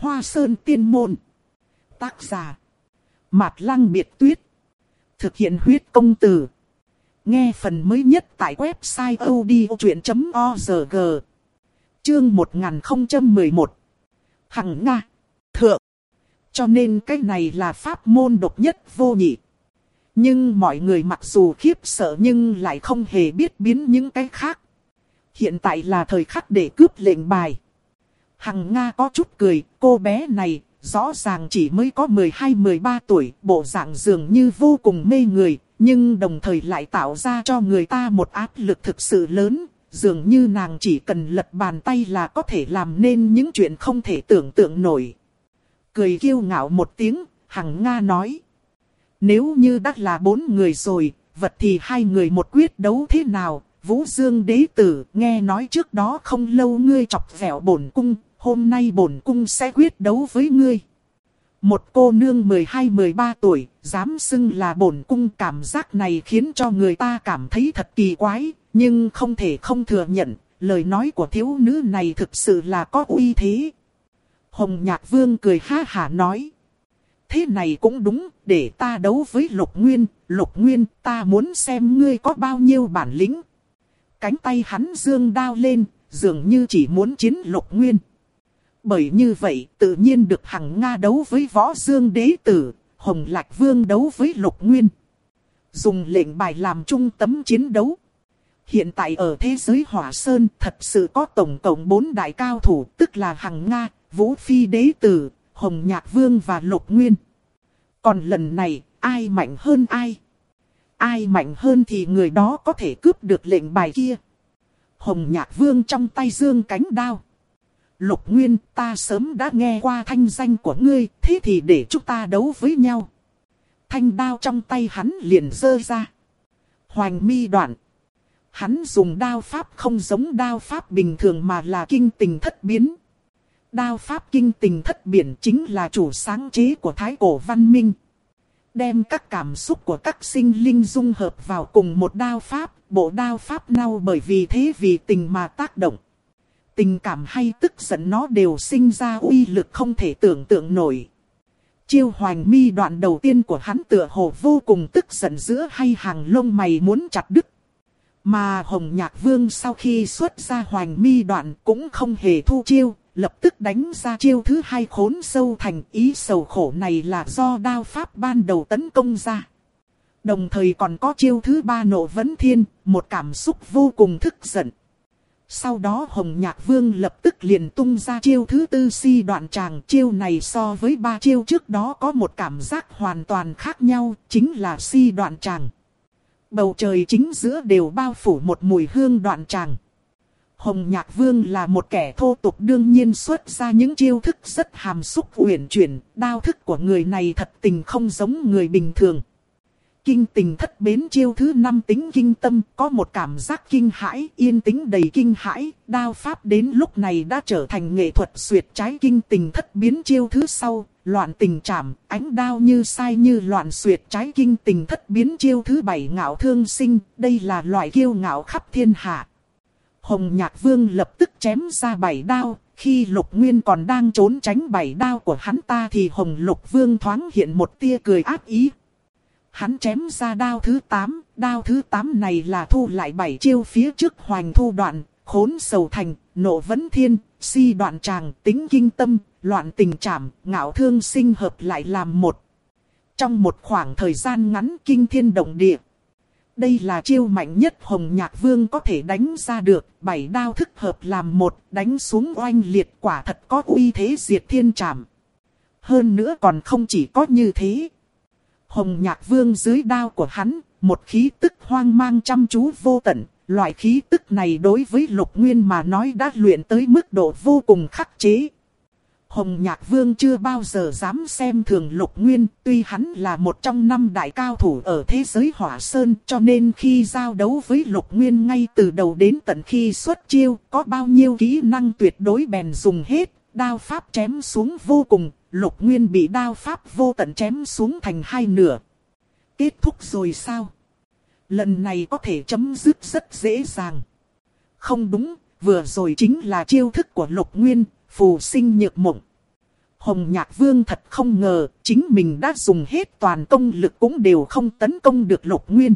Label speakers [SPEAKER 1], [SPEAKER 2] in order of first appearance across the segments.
[SPEAKER 1] Hoa Sơn Tiên Môn. Tác giả Mạt Lăng Biệt Tuyết. Thực hiện huyết công từ. Nghe phần mới nhất tại website odchuyện.org. Chương 1011. Hằng Nga Thượng. Cho nên cái này là pháp môn độc nhất vô nhị. Nhưng mọi người mặc dù khiếp sợ nhưng lại không hề biết biến những cái khác. Hiện tại là thời khắc để cướp lệnh bài. Hằng Nga có chút cười, cô bé này rõ ràng chỉ mới có 12-13 tuổi, bộ dạng dường như vô cùng mê người, nhưng đồng thời lại tạo ra cho người ta một áp lực thực sự lớn, dường như nàng chỉ cần lật bàn tay là có thể làm nên những chuyện không thể tưởng tượng nổi. Cười kiêu ngạo một tiếng, Hằng Nga nói: nếu như đã là 4 người rồi, vật thì 2 người một quyết đấu thế nào? Vũ Dương đế tử, nghe nói trước đó không lâu ngươi chọc vẻo bổn cung, hôm nay bổn cung sẽ quyết đấu với ngươi. Một cô nương 12-13 tuổi, dám xưng là bổn cung, cảm giác này khiến cho người ta cảm thấy thật kỳ quái, nhưng không thể không thừa nhận, lời nói của thiếu nữ này thực sự là có uy thế. Hồng Nhạc Vương cười ha hả nói: thế này cũng đúng, để ta đấu với Lục Nguyên, Lục Nguyên, ta muốn xem ngươi có bao nhiêu bản lĩnh. Cánh tay hắn giương đao lên, dường như chỉ muốn chiến Lục Nguyên. Bởi như vậy, tự nhiên được Hằng Nga đấu với Võ Dương đế tử, Hồng Lạc Vương đấu với Lục Nguyên. Dùng lệnh bài làm trung tâm chiến đấu. Hiện tại ở thế giới Hỏa Sơn thật sự có tổng cộng 4 đại cao thủ, tức là Hằng Nga, Vũ Phi đế tử, Hồng Nhạc Vương và Lục Nguyên. Còn lần này, ai mạnh hơn ai? Ai mạnh hơn thì người đó có thể cướp được lệnh bài kia. Hồng Nhạc Vương trong tay giương cánh đao. Lục Nguyên, ta sớm đã nghe qua thanh danh của ngươi, thế thì để chúng ta đấu với nhau. Thanh đao trong tay hắn liền giơ ra. Hoành mi đoạn. Hắn dùng đao pháp không giống đao pháp bình thường mà là kinh tình thất biến. Đao pháp kinh tình thất biển chính là chủ sáng chế của Thái Cổ văn minh. Đem các cảm xúc của các sinh linh dung hợp vào cùng một đao pháp, bộ đao pháp nào bởi vì thế vì tình mà tác động. Tình cảm hay tức giận nó đều sinh ra uy lực không thể tưởng tượng nổi. Chiêu hoành mi đoạn đầu tiên của hắn tựa hồ vô cùng tức giận giữa hai hàng lông mày muốn chặt đứt. Mà Hồng Nhạc Vương sau khi xuất ra hoành mi đoạn cũng không hề thu chiêu, lập tức đánh ra chiêu thứ 2 khốn sâu thành. Ý sầu khổ này là do đao pháp ban đầu tấn công ra. Đồng thời còn có chiêu thứ 3 nộ vấn thiên, một cảm xúc vô cùng tức giận. Sau đó Hồng Nhạc Vương lập tức liền tung ra chiêu thứ 4 si đoạn tràng. Chiêu này so với 3 chiêu trước đó có một cảm giác hoàn toàn khác nhau, chính là si đoạn tràng. Bầu trời chính giữa đều bao phủ một mùi hương đoạn tràng. Hồng Nhạc Vương là một kẻ thô tục đương nhiên xuất ra những chiêu thức rất hàm xúc uyển chuyển, đao thức của người này thật tình không giống người bình thường. Kinh tình thất bến chiêu thứ 5 tính kinh tâm, có một cảm giác kinh hãi, yên tĩnh đầy kinh hãi, đao pháp đến lúc này đã trở thành nghệ thuật xuyệt trái. Kinh tình thất biến chiêu thứ sau, loạn tình trảm, ánh đao như sai như loạn xuyệt trái. Kinh tình thất biến chiêu thứ 7 ngạo thương sinh, đây là loại kiêu ngạo khắp thiên hạ. Hồng Nhạc Vương lập tức chém ra 7 đao, khi Lục Nguyên còn đang trốn tránh 7 đao của hắn ta thì Hồng Lục Vương thoáng hiện một tia cười ác ý. Hắn chém ra đao thứ 8, đao thứ 8 này là thu lại 7 chiêu phía trước hoành thu đoạn, khốn sầu thành, nộ vấn thiên, si đoạn tràng, tính kinh tâm, loạn tình trảm, ngạo thương sinh hợp lại làm một. Trong một khoảng thời gian ngắn kinh thiên động địa. Đây là chiêu mạnh nhất Hồng Nhạc Vương có thể đánh ra được, 7 đao thức hợp làm một, đánh xuống oanh liệt, quả thật có uy thế diệt thiên trảm. Hơn nữa còn không chỉ có như thế. Hồng Nhạc Vương dưới đao của hắn, một khí tức hoang mang chăm chú vô tận, loại khí tức này đối với Lục Nguyên mà nói đã luyện tới mức độ vô cùng khắc chế. Hồng Nhạc Vương chưa bao giờ dám xem thường Lục Nguyên, tuy hắn là một trong 5 đại cao thủ ở thế giới Hỏa Sơn, cho nên khi giao đấu với Lục Nguyên ngay từ đầu đến tận khi xuất chiêu, có bao nhiêu kỹ năng tuyệt đối bèn dùng hết, đao pháp chém xuống vô cùng, Lục Nguyên bị đao pháp vô tận chém xuống thành 2 nửa. Kết thúc rồi sao? Lần này có thể chấm dứt rất dễ dàng. Không đúng, vừa rồi chính là chiêu thức của Lục Nguyên, phù sinh nhược mộng. Hồng Nhạc Vương thật không ngờ, chính mình đã dùng hết toàn công lực cũng đều không tấn công được Lục Nguyên.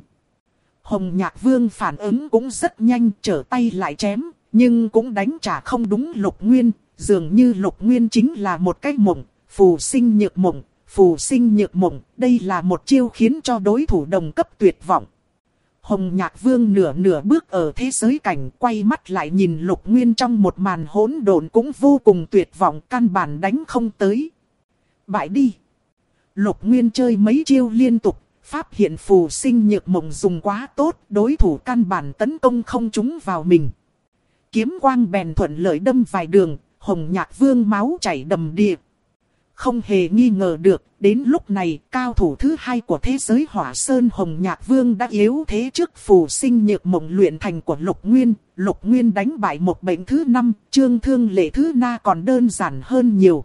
[SPEAKER 1] Hồng Nhạc Vương phản ứng cũng rất nhanh, trở tay lại chém, nhưng cũng đánh trả không đúng Lục Nguyên, dường như Lục Nguyên chính là một cái mộng, phù sinh nhược mộng, phù sinh nhược mộng, đây là một chiêu khiến cho đối thủ đồng cấp tuyệt vọng. Hồng Nhạc Vương nửa bước ở thế giới cảnh, quay mắt lại nhìn Lục Nguyên trong một màn hỗn độn cũng vô cùng tuyệt vọng, căn bản đánh không tới. Bại đi. Lục Nguyên chơi mấy chiêu liên tục, pháp hiện phù sinh nhược mộng dùng quá tốt, đối thủ căn bản tấn công không trúng vào mình. Kiếm quang bèn thuận lợi đâm vài đường, Hồng Nhạc Vương máu chảy đầm đìa. Không hề nghi ngờ được, đến lúc này, cao thủ thứ hai của thế giới Hỏa Sơn Hồng Nhạc Vương đã yếu thế trước phù sinh nhược mộng luyện thành của Lục Nguyên. Lục Nguyên đánh bại một bệnh thứ 5, Trương Thương Lệ thứ Na còn đơn giản hơn nhiều.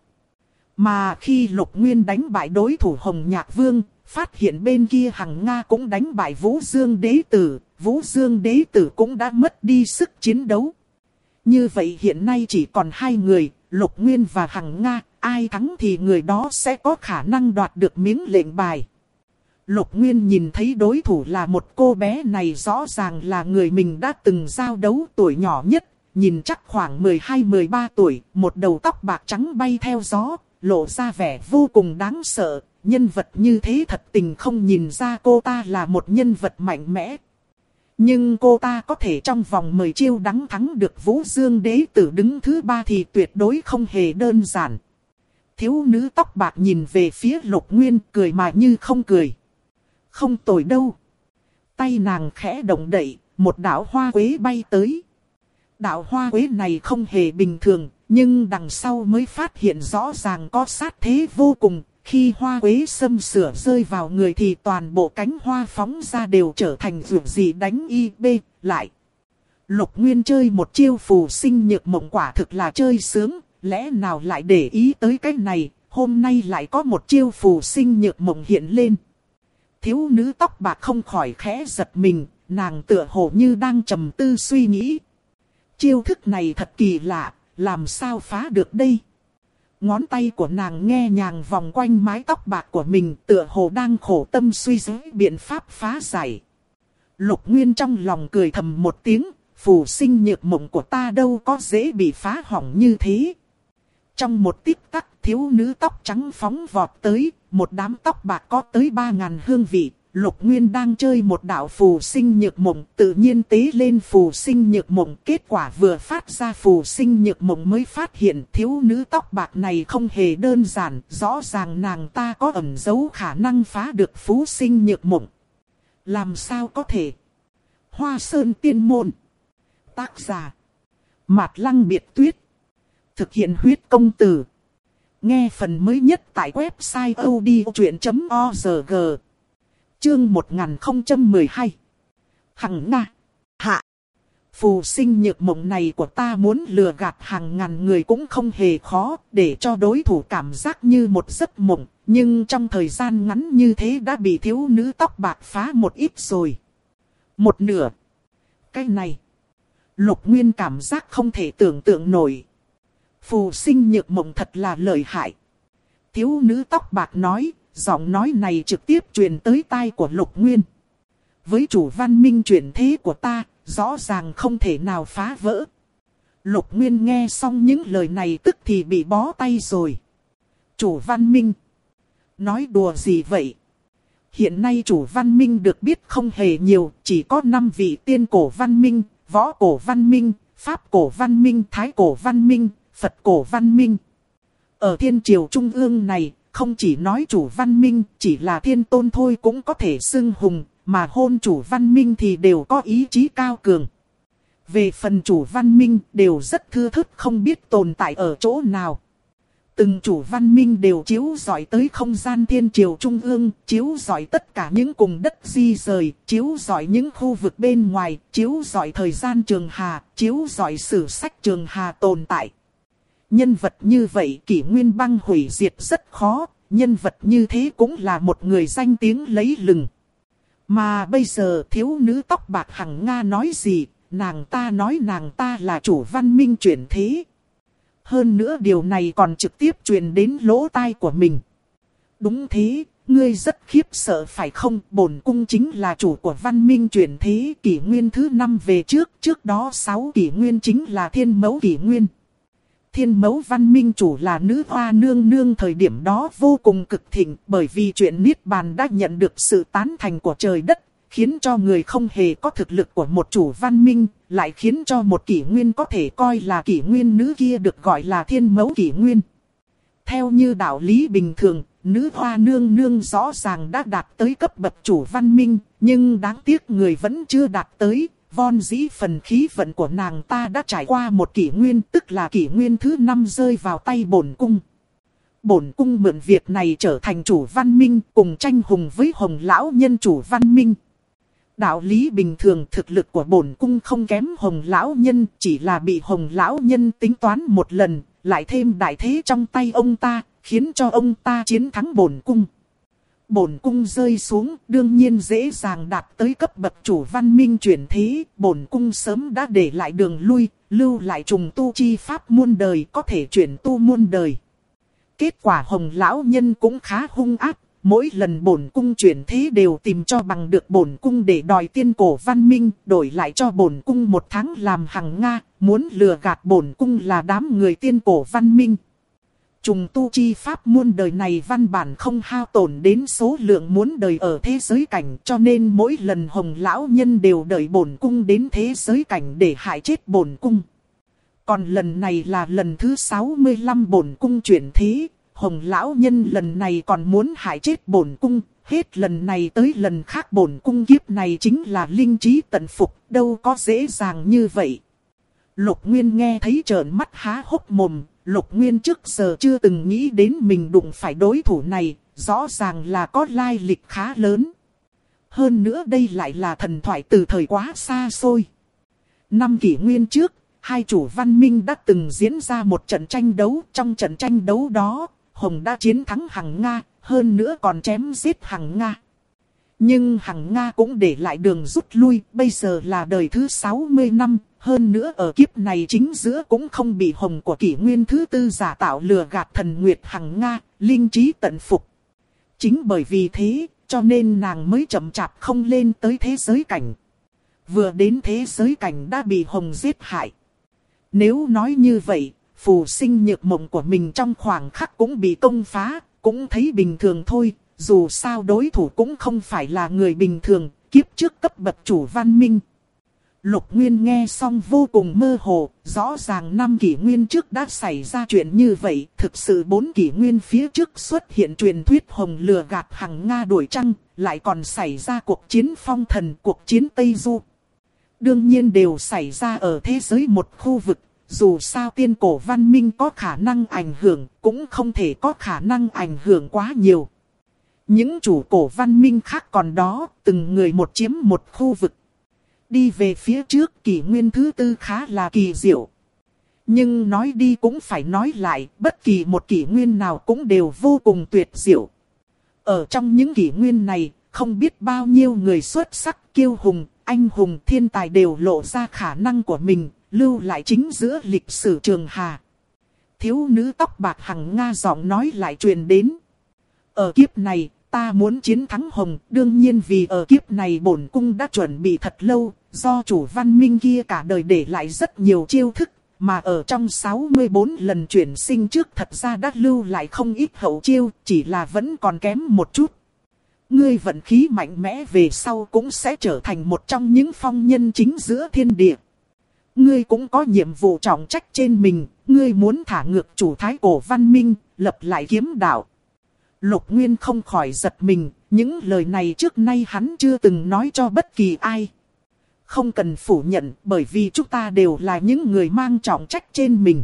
[SPEAKER 1] Mà khi Lục Nguyên đánh bại đối thủ Hồng Nhạc Vương, phát hiện bên kia Hằng Nga cũng đánh bại Vũ Dương Đế Tử, Vũ Dương Đế Tử cũng đã mất đi sức chiến đấu. Như vậy hiện nay chỉ còn hai người, Lục Nguyên và Hằng Nga, ai thắng thì người đó sẽ có khả năng đoạt được miếng lệnh bài. Lục Nguyên nhìn thấy đối thủ là một cô bé này, rõ ràng là người mình đã từng giao đấu, tuổi nhỏ nhất, nhìn chắc khoảng 12-13 tuổi, một đầu tóc bạc trắng bay theo gió, lộ ra vẻ vô cùng đáng sợ. Nhân vật như thế thật tình không nhìn ra cô ta là một nhân vật mạnh mẽ. Nhưng cô ta có thể trong vòng 10 chiêu đánh thắng được Vũ Dương Đế Tử đứng thứ 3 thì tuyệt đối không hề đơn giản. Thiếu nữ tóc bạc nhìn về phía Lục Nguyên, cười mà như không cười. Không tồi đâu. Tay nàng khẽ động đậy, một đạo hoa quế bay tới. Đạo hoa quế này không hề bình thường, nhưng đằng sau mới phát hiện rõ ràng có sát thế vô cùng. Khi hoa quế xâm sửa rơi vào người thì toàn bộ cánh hoa phóng ra đều trở thành vượt gì đánh y bê lại. Lục Nguyên chơi một chiêu phù sinh nhược mộng quả thực là chơi sướng, lẽ nào lại để ý tới cái này, hôm nay lại có một chiêu phù sinh nhược mộng hiện lên. Thiếu nữ tóc bạc không khỏi khẽ giật mình, nàng tựa hồ như đang trầm tư suy nghĩ. Chiêu thức này thật kỳ lạ, làm sao phá được đây? Ngón tay của nàng nghe nhàng vòng quanh mái tóc bạc của mình, tựa hồ đang khổ tâm suy nghĩ biện pháp phá giải. Lục Nguyên trong lòng cười thầm một tiếng, phù sinh nhược mộng của ta đâu có dễ bị phá hỏng như thế. Trong một tích tắc, thiếu nữ tóc trắng phóng vọt tới, một đám tóc bạc có tới 3.000 hương vị. Lục Nguyên đang chơi một đạo phù sinh nhược mộng, tự nhiên tế lên phù sinh nhược mộng. Kết quả vừa phát ra phù sinh nhược mộng mới phát hiện thiếu nữ tóc bạc này không hề đơn giản. Rõ ràng nàng ta có ẩn giấu khả năng phá được phù sinh nhược mộng. Làm sao có thể? Hoa Sơn Tiên Môn. Tác giả Mạt Lăng Biệt Tuyết. Thực hiện huyết công từ. Nghe phần mới nhất tại website odchuyện.org. Chương 1012. Hằng Nga. Hạ. Phù sinh nhược mộng này của ta muốn lừa gạt hàng ngàn người cũng không hề khó, để cho đối thủ cảm giác như một giấc mộng. Nhưng trong thời gian ngắn như thế đã bị thiếu nữ tóc bạc phá một ít rồi. Một nửa. Cái này. Lục Nguyên cảm giác không thể tưởng tượng nổi. Phù sinh nhược mộng thật là lợi hại. Thiếu nữ tóc bạc nói, giọng nói này trực tiếp truyền tới tai của Lục Nguyên. Với chủ văn minh chuyển thế của ta, rõ ràng không thể nào phá vỡ. Lục Nguyên nghe xong những lời này tức thì bị bó tay rồi. Chủ văn minh? Nói đùa gì vậy? Hiện nay chủ văn minh được biết không hề nhiều, chỉ có 5 vị tiên cổ văn minh, võ cổ văn minh, pháp cổ văn minh, thái cổ văn minh, Phật cổ văn minh. Ở thiên triều trung ương này, không chỉ nói chủ văn minh, chỉ là thiên tôn thôi cũng có thể xưng hùng, mà hôn chủ văn minh thì đều có ý chí cao cường. Về phần chủ văn minh, đều rất thưa thớt không biết tồn tại ở chỗ nào. Từng chủ văn minh đều chiếu rọi tới không gian thiên triều trung ương, chiếu rọi tất cả những cùng đất di rời, chiếu rọi những khu vực bên ngoài, chiếu rọi thời gian trường hà, chiếu rọi sử sách trường hà tồn tại. Nhân vật như vậy kỷ nguyên băng hủy diệt rất khó, nhân vật như thế cũng là một người danh tiếng lấy lừng. Mà bây giờ thiếu nữ tóc bạc Hằng Nga nói gì, nàng ta nói nàng ta là chủ văn minh chuyển thế. Hơn nữa điều này còn trực tiếp truyền đến lỗ tai của mình. Đúng thế, ngươi rất khiếp sợ phải không? Bổn cung chính là chủ của văn minh chuyển thế kỷ nguyên thứ 5 về trước. Trước đó 6 kỷ nguyên chính là thiên mẫu kỷ nguyên. Thiên mẫu văn minh chủ là nữ hoa nương nương, thời điểm đó vô cùng cực thịnh, bởi vì chuyện Niết Bàn đã nhận được sự tán thành của trời đất, khiến cho người không hề có thực lực của một chủ văn minh, lại khiến cho một kỷ nguyên có thể coi là kỷ nguyên nữ kia được gọi là thiên mẫu kỷ nguyên. Theo như đạo lý bình thường, nữ hoa nương nương rõ ràng đã đạt tới cấp bậc chủ văn minh, nhưng đáng tiếc người vẫn chưa đạt tới. Von dĩ phần khí vận của nàng ta đã trải qua một kỷ nguyên, tức là kỷ nguyên thứ 5 rơi vào tay bổn cung. Bổn cung mượn việc này trở thành chủ văn minh, cùng tranh hùng với Hồng lão nhân chủ văn minh. Đạo lý bình thường thực lực của bổn cung không kém Hồng lão nhân, chỉ là bị Hồng lão nhân tính toán một lần, lại thêm đại thế trong tay ông ta, khiến cho ông ta chiến thắng bổn cung. Bổn cung rơi xuống, đương nhiên dễ dàng đạt tới cấp bậc chủ văn minh chuyển thế. Bổn cung sớm đã để lại đường lui, lưu lại trùng tu chi pháp muôn đời, có thể chuyển tu muôn đời. Kết quả Hồng lão nhân cũng khá hung ác, mỗi lần bổn cung chuyển thế đều tìm cho bằng được bổn cung để đòi tiên cổ văn minh, đổi lại cho bổn cung 1 tháng làm hằng Nga, muốn lừa gạt bổn cung là đám người tiên cổ văn minh. Trùng tu chi pháp muôn đời này văn bản không hao tổn đến số lượng muốn đời ở thế giới cảnh, cho nên mỗi lần Hồng lão nhân đều đợi bổn cung đến thế giới cảnh để hại chết bổn cung. Còn lần này là lần thứ 65 bổn cung chuyển thế, Hồng lão nhân lần này còn muốn hại chết bổn cung, hết lần này tới lần khác bổn cung kiếp này chính là linh trí tận phục, đâu có dễ dàng như vậy. Lục Nguyên nghe thấy trợn mắt há hốc mồm. Lục Nguyên trước giờ chưa từng nghĩ đến mình đụng phải đối thủ này, rõ ràng là có lai lịch khá lớn. Hơn nữa đây lại là thần thoại từ thời quá xa xôi. 5 kỷ nguyên trước, hai chủ văn minh đã từng diễn ra một trận tranh đấu. Trong trận tranh đấu đó, Hồng đã chiến thắng Hằng Nga, hơn nữa còn chém giết Hằng Nga. Nhưng Hằng Nga cũng để lại đường rút lui, bây giờ là đời thứ 60 năm. Hơn nữa ở kiếp này chính giữa cũng không bị Hồng của kỷ nguyên thứ 4 giả tạo lừa gạt thần Nguyệt Hằng Nga, linh trí tận phục. Chính bởi vì thế, cho nên nàng mới chậm chạp không lên tới thế giới cảnh. Vừa đến thế giới cảnh đã bị Hồng giết hại. Nếu nói như vậy, phù sinh nhược mộng của mình trong khoảng khắc cũng bị công phá, cũng thấy bình thường thôi. Dù sao đối thủ cũng không phải là người bình thường, kiếp trước cấp bậc chủ văn minh. Lục Nguyên nghe xong vô cùng mơ hồ, rõ ràng 5 kỷ nguyên trước đã xảy ra chuyện như vậy. Thực sự 4 kỷ nguyên phía trước xuất hiện truyền thuyết Hồng lừa gạt Hằng Nga đuổi trăng, lại còn xảy ra cuộc chiến phong thần, cuộc chiến Tây Du. Đương nhiên đều xảy ra ở thế giới một khu vực, dù sao tiên cổ văn minh có khả năng ảnh hưởng, cũng không thể có khả năng ảnh hưởng quá nhiều. Những chủ cổ văn minh khác còn đó, từng người một chiếm một khu vực. Đi về phía trước kỷ nguyên thứ 4 khá là kỳ diệu. Nhưng nói đi cũng phải nói lại, bất kỳ một kỷ nguyên nào cũng đều vô cùng tuyệt diệu. Ở trong những kỷ nguyên này, không biết bao nhiêu người xuất sắc, kiêu hùng, anh hùng, thiên tài đều lộ ra khả năng của mình, lưu lại chính giữa lịch sử trường hà. Thiếu nữ tóc bạc Hằng Nga giọng nói lại truyền đến. Ở kiếp này, ta muốn chiến thắng Hồng, đương nhiên vì ở kiếp này bổn cung đã chuẩn bị thật lâu, do chủ văn minh kia cả đời để lại rất nhiều chiêu thức, mà ở trong 64 lần chuyển sinh trước thật ra đã lưu lại không ít hậu chiêu, chỉ là vẫn còn kém một chút. Ngươi vận khí mạnh mẽ về sau cũng sẽ trở thành một trong những phong nhân chính giữa thiên địa. Ngươi cũng có nhiệm vụ trọng trách trên mình, ngươi muốn thả ngược chủ thái cổ văn minh, lập lại kiếm đạo. Lục Nguyên không khỏi giật mình, những lời này trước nay hắn chưa từng nói cho bất kỳ ai. Không cần phủ nhận, bởi vì chúng ta đều là những người mang trọng trách trên mình.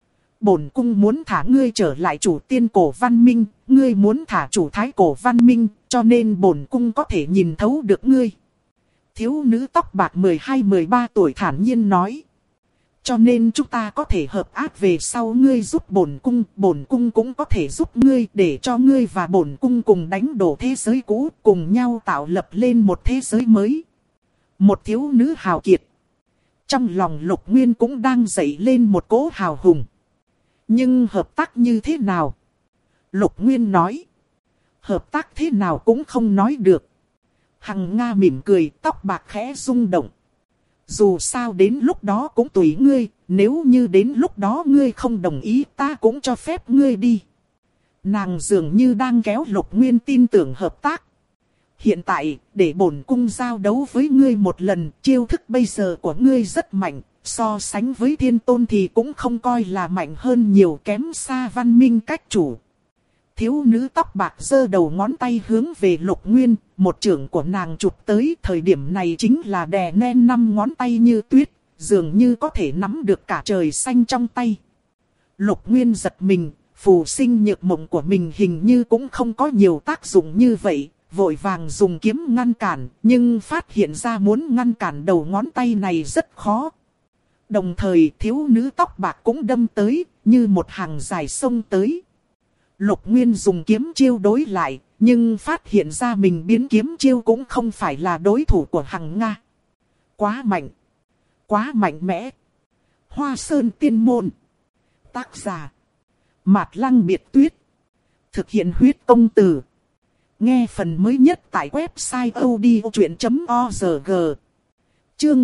[SPEAKER 1] Bổn cung muốn thả ngươi trở lại chủ tiên cổ văn minh, ngươi muốn thả chủ thái cổ văn minh, cho nên bổn cung có thể nhìn thấu được ngươi. Thiếu nữ tóc bạc 12-13 tuổi thản nhiên nói. Cho nên chúng ta có thể hợp ác về sau, ngươi giúp bổn cung cũng có thể giúp ngươi, để cho ngươi và bổn cung cùng đánh đổ thế giới cũ, cùng nhau tạo lập lên một thế giới mới. Một thiếu nữ hào kiệt. Trong lòng Lục Nguyên cũng đang dậy lên một cỗ hào hùng. Nhưng hợp tác như thế nào? Lục Nguyên nói. Hợp tác thế nào cũng không nói được. Hằng Nga mỉm cười, tóc bạc khẽ rung động. Dù sao đến lúc đó cũng tùy ngươi, nếu như đến lúc đó ngươi không đồng ý ta cũng cho phép ngươi đi. Nàng dường như đang kéo Lục Nguyên tin tưởng hợp tác. Hiện tại, để bổn cung giao đấu với ngươi một lần, chiêu thức bây giờ của ngươi rất mạnh, so sánh với thiên tôn thì cũng không coi là mạnh hơn nhiều, kém xa văn minh cách chủ. Thiếu nữ tóc bạc giơ đầu ngón tay hướng về Lục Nguyên, một chưởng của nàng chụp tới, thời điểm này chính là đè nén 5 ngón tay như tuyết, dường như có thể nắm được cả trời xanh trong tay. Lục Nguyên giật mình, phù sinh nhược mộng của mình hình như cũng không có nhiều tác dụng như vậy, vội vàng dùng kiếm ngăn cản, nhưng phát hiện ra muốn ngăn cản đầu ngón tay này rất khó. Đồng thời thiếu nữ tóc bạc cũng đâm tới, như một hàng dài sông tới. Lục Nguyên dùng kiếm chiêu đối lại, nhưng phát hiện ra mình biến kiếm chiêu cũng không phải là đối thủ của Hằng Nga. Quá mạnh, quá mạnh mẽ. Hoa Sơn Tiên Môn. Tác giả Mạt Lăng Biệt Tuyết. Thực hiện huyết công từ. Nghe phần mới nhất tại website odchuyện.org. Chương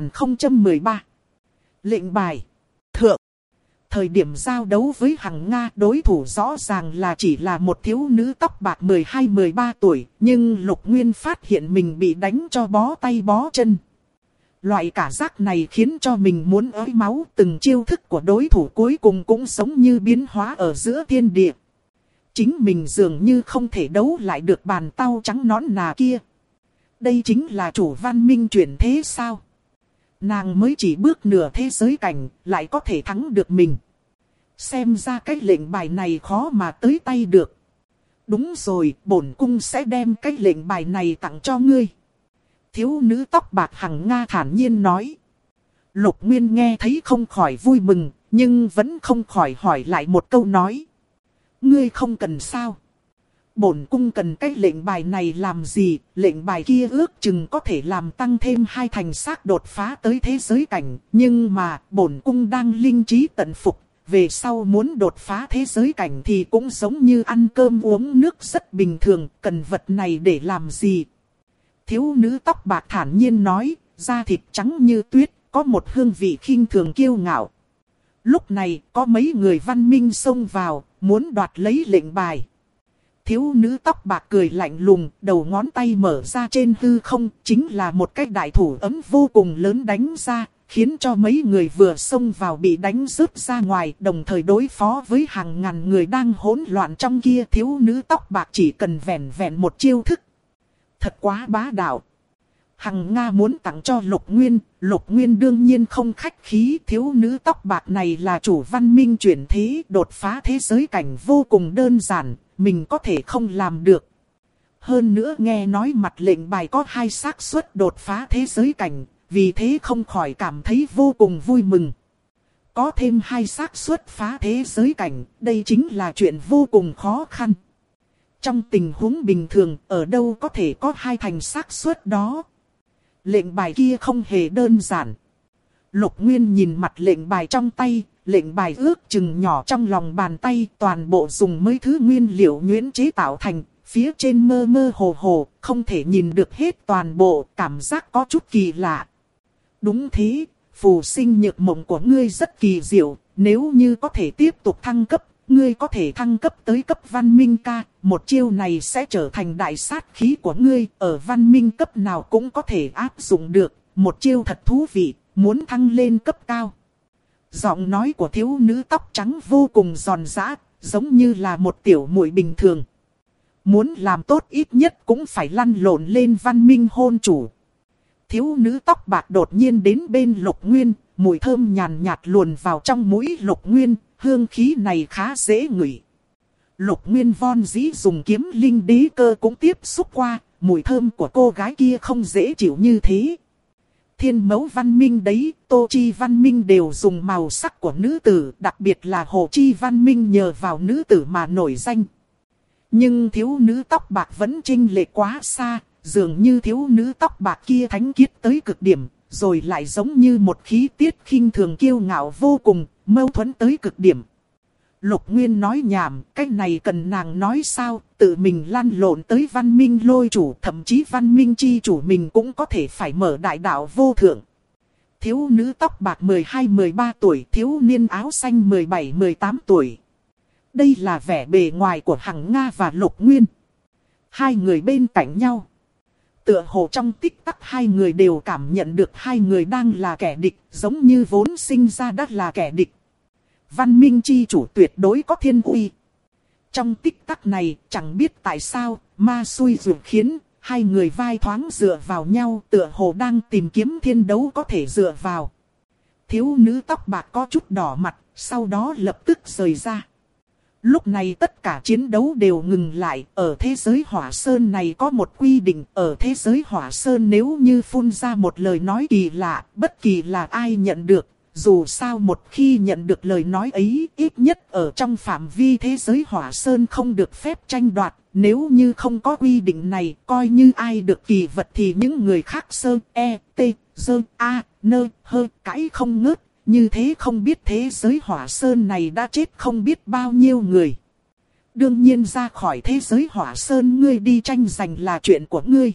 [SPEAKER 1] 1013. Lệnh bài. Thượng. Thời điểm giao đấu với Hằng Nga, đối thủ rõ ràng là chỉ là một thiếu nữ tóc bạc 12-13 tuổi, nhưng Lục Nguyên phát hiện mình bị đánh cho bó tay bó chân. Loại cảm giác này khiến cho mình muốn ới máu, từng chiêu thức của đối thủ cuối cùng cũng giống như biến hóa ở giữa thiên địa. Chính mình dường như không thể đấu lại được bàn tau trắng nõn nà kia. Đây chính là chủ văn minh chuyển thế sao? Nàng mới chỉ bước nửa thế giới cảnh, lại có thể thắng được mình. Xem ra cái lệnh bài này khó mà tới tay được. Đúng rồi, bổn cung sẽ đem cái lệnh bài này tặng cho ngươi. Thiếu nữ tóc bạc Hằng Nga thản nhiên nói. Lục Nguyên nghe thấy không khỏi vui mừng, nhưng vẫn không khỏi hỏi lại một câu nói. Ngươi không cần sao? Bổn cung cần cái lệnh bài này làm gì? Lệnh bài kia ước chừng có thể làm tăng thêm 2 thành xác đột phá tới thế giới cảnh. Nhưng mà bổn cung đang linh trí tận phục. Về sau muốn đột phá thế giới cảnh thì cũng giống như ăn cơm uống nước rất bình thường. Cần vật này để làm gì? Thiếu nữ tóc bạc thản nhiên nói. Da thịt trắng như tuyết, có một hương vị khinh thường kiêu ngạo. Lúc này có mấy người văn minh xông vào, muốn đoạt lấy lệnh bài. Thiếu nữ tóc bạc cười lạnh lùng, đầu ngón tay mở ra trên hư không, chính là một cái đại thủ ấm vô cùng lớn đánh ra, khiến cho mấy người vừa xông vào bị đánh rớt ra ngoài, đồng thời đối phó với hàng ngàn người đang hỗn loạn trong kia. Thiếu nữ tóc bạc chỉ cần vẹn vẹn một chiêu thức. Thật quá bá đạo. Hằng Nga muốn tặng cho Lục Nguyên đương nhiên không khách khí. Thiếu nữ tóc bạc này là chủ văn minh chuyển thế, đột phá thế giới cảnh vô cùng đơn giản, mình có thể không làm được. Hơn nữa nghe nói mặt lệnh bài có 2 xác suất đột phá thế giới cảnh, vì thế không khỏi cảm thấy vô cùng vui mừng. Có thêm 2 xác suất phá thế giới cảnh, đây chính là chuyện vô cùng khó khăn. Trong tình huống bình thường, ở đâu có thể có 2 thành xác suất đó? Lệnh bài kia không hề đơn giản. Lục Nguyên nhìn mặt lệnh bài trong tay, lệnh bài ước chừng nhỏ trong lòng bàn tay, toàn bộ dùng mấy thứ nguyên liệu nhuyễn chế tạo thành, phía trên mơ mơ hồ hồ, không thể nhìn được hết toàn bộ, cảm giác có chút kỳ lạ. Đúng thế, phù sinh nhược mộng của ngươi rất kỳ diệu, nếu như có thể tiếp tục thăng cấp, ngươi có thể thăng cấp tới cấp văn minh ca, một chiêu này sẽ trở thành đại sát khí của ngươi, ở văn minh cấp nào cũng có thể áp dụng được, một chiêu thật thú vị, muốn thăng lên cấp cao. Giọng nói của thiếu nữ tóc trắng vô cùng giòn giã, giống như là một tiểu muội bình thường. Muốn làm tốt ít nhất cũng phải lăn lộn lên văn minh hôn chủ. Thiếu nữ tóc bạc đột nhiên đến bên Lục Nguyên, mùi thơm nhàn nhạt luồn vào trong mũi Lục Nguyên, hương khí này khá dễ ngửi. Lục Nguyên von dĩ dùng kiếm linh đế cơ cũng tiếp xúc qua, mùi thơm của cô gái kia không dễ chịu như thế. Thiên mẫu văn minh đấy, Tô Chi văn minh đều dùng màu sắc của nữ tử, đặc biệt là Hồ Chi văn minh nhờ vào nữ tử mà nổi danh. Nhưng thiếu nữ tóc bạc vẫn chênh lệch quá xa, dường như thiếu nữ tóc bạc kia thánh khiết tới cực điểm, rồi lại giống như một khí tiết khinh thường kiêu ngạo vô cùng, mâu thuẫn tới cực điểm. Lục Nguyên nói nhảm, cái này cần nàng nói sao, tự mình lăn lộn tới văn minh lôi chủ, thậm chí văn minh chi chủ mình cũng có thể phải mở đại đạo vô thượng. Thiếu nữ tóc bạc 12-13 tuổi, thiếu niên áo xanh 17-18 tuổi. Đây là vẻ bề ngoài của Hằng Nga và Lục Nguyên. Hai người bên cạnh nhau. Tựa hồ trong tích tắc hai người đều cảm nhận được hai người đang là kẻ địch, giống như vốn sinh ra đã là kẻ địch. Văn minh chi chủ tuyệt đối có thiên uy. Trong tích tắc này, chẳng biết tại sao, ma xui rủi khiến hai người vai thoáng dựa vào nhau, tựa hồ đang tìm kiếm thiên đấu có thể dựa vào. Thiếu nữ tóc bạc có chút đỏ mặt, sau đó lập tức rời ra. Lúc này tất cả chiến đấu đều ngừng lại. Ở thế giới Hỏa Sơn này có một quy định. Ở thế giới Hỏa Sơn nếu như phun ra một lời nói kỳ lạ, bất kỳ là ai nhận được. Dù sao một khi nhận được lời nói ấy, ít nhất ở trong phạm vi thế giới Hỏa Sơn không được phép tranh đoạt. Nếu như không có quy định này, coi như ai được kỳ vật thì những người khác sơ, e, t, dơ, a, nơ, hơ, cãi không ngớt. Như thế không biết thế giới Hỏa Sơn này đã chết không biết bao nhiêu người. Đương nhiên ra khỏi thế giới Hỏa Sơn ngươi đi tranh giành là chuyện của ngươi.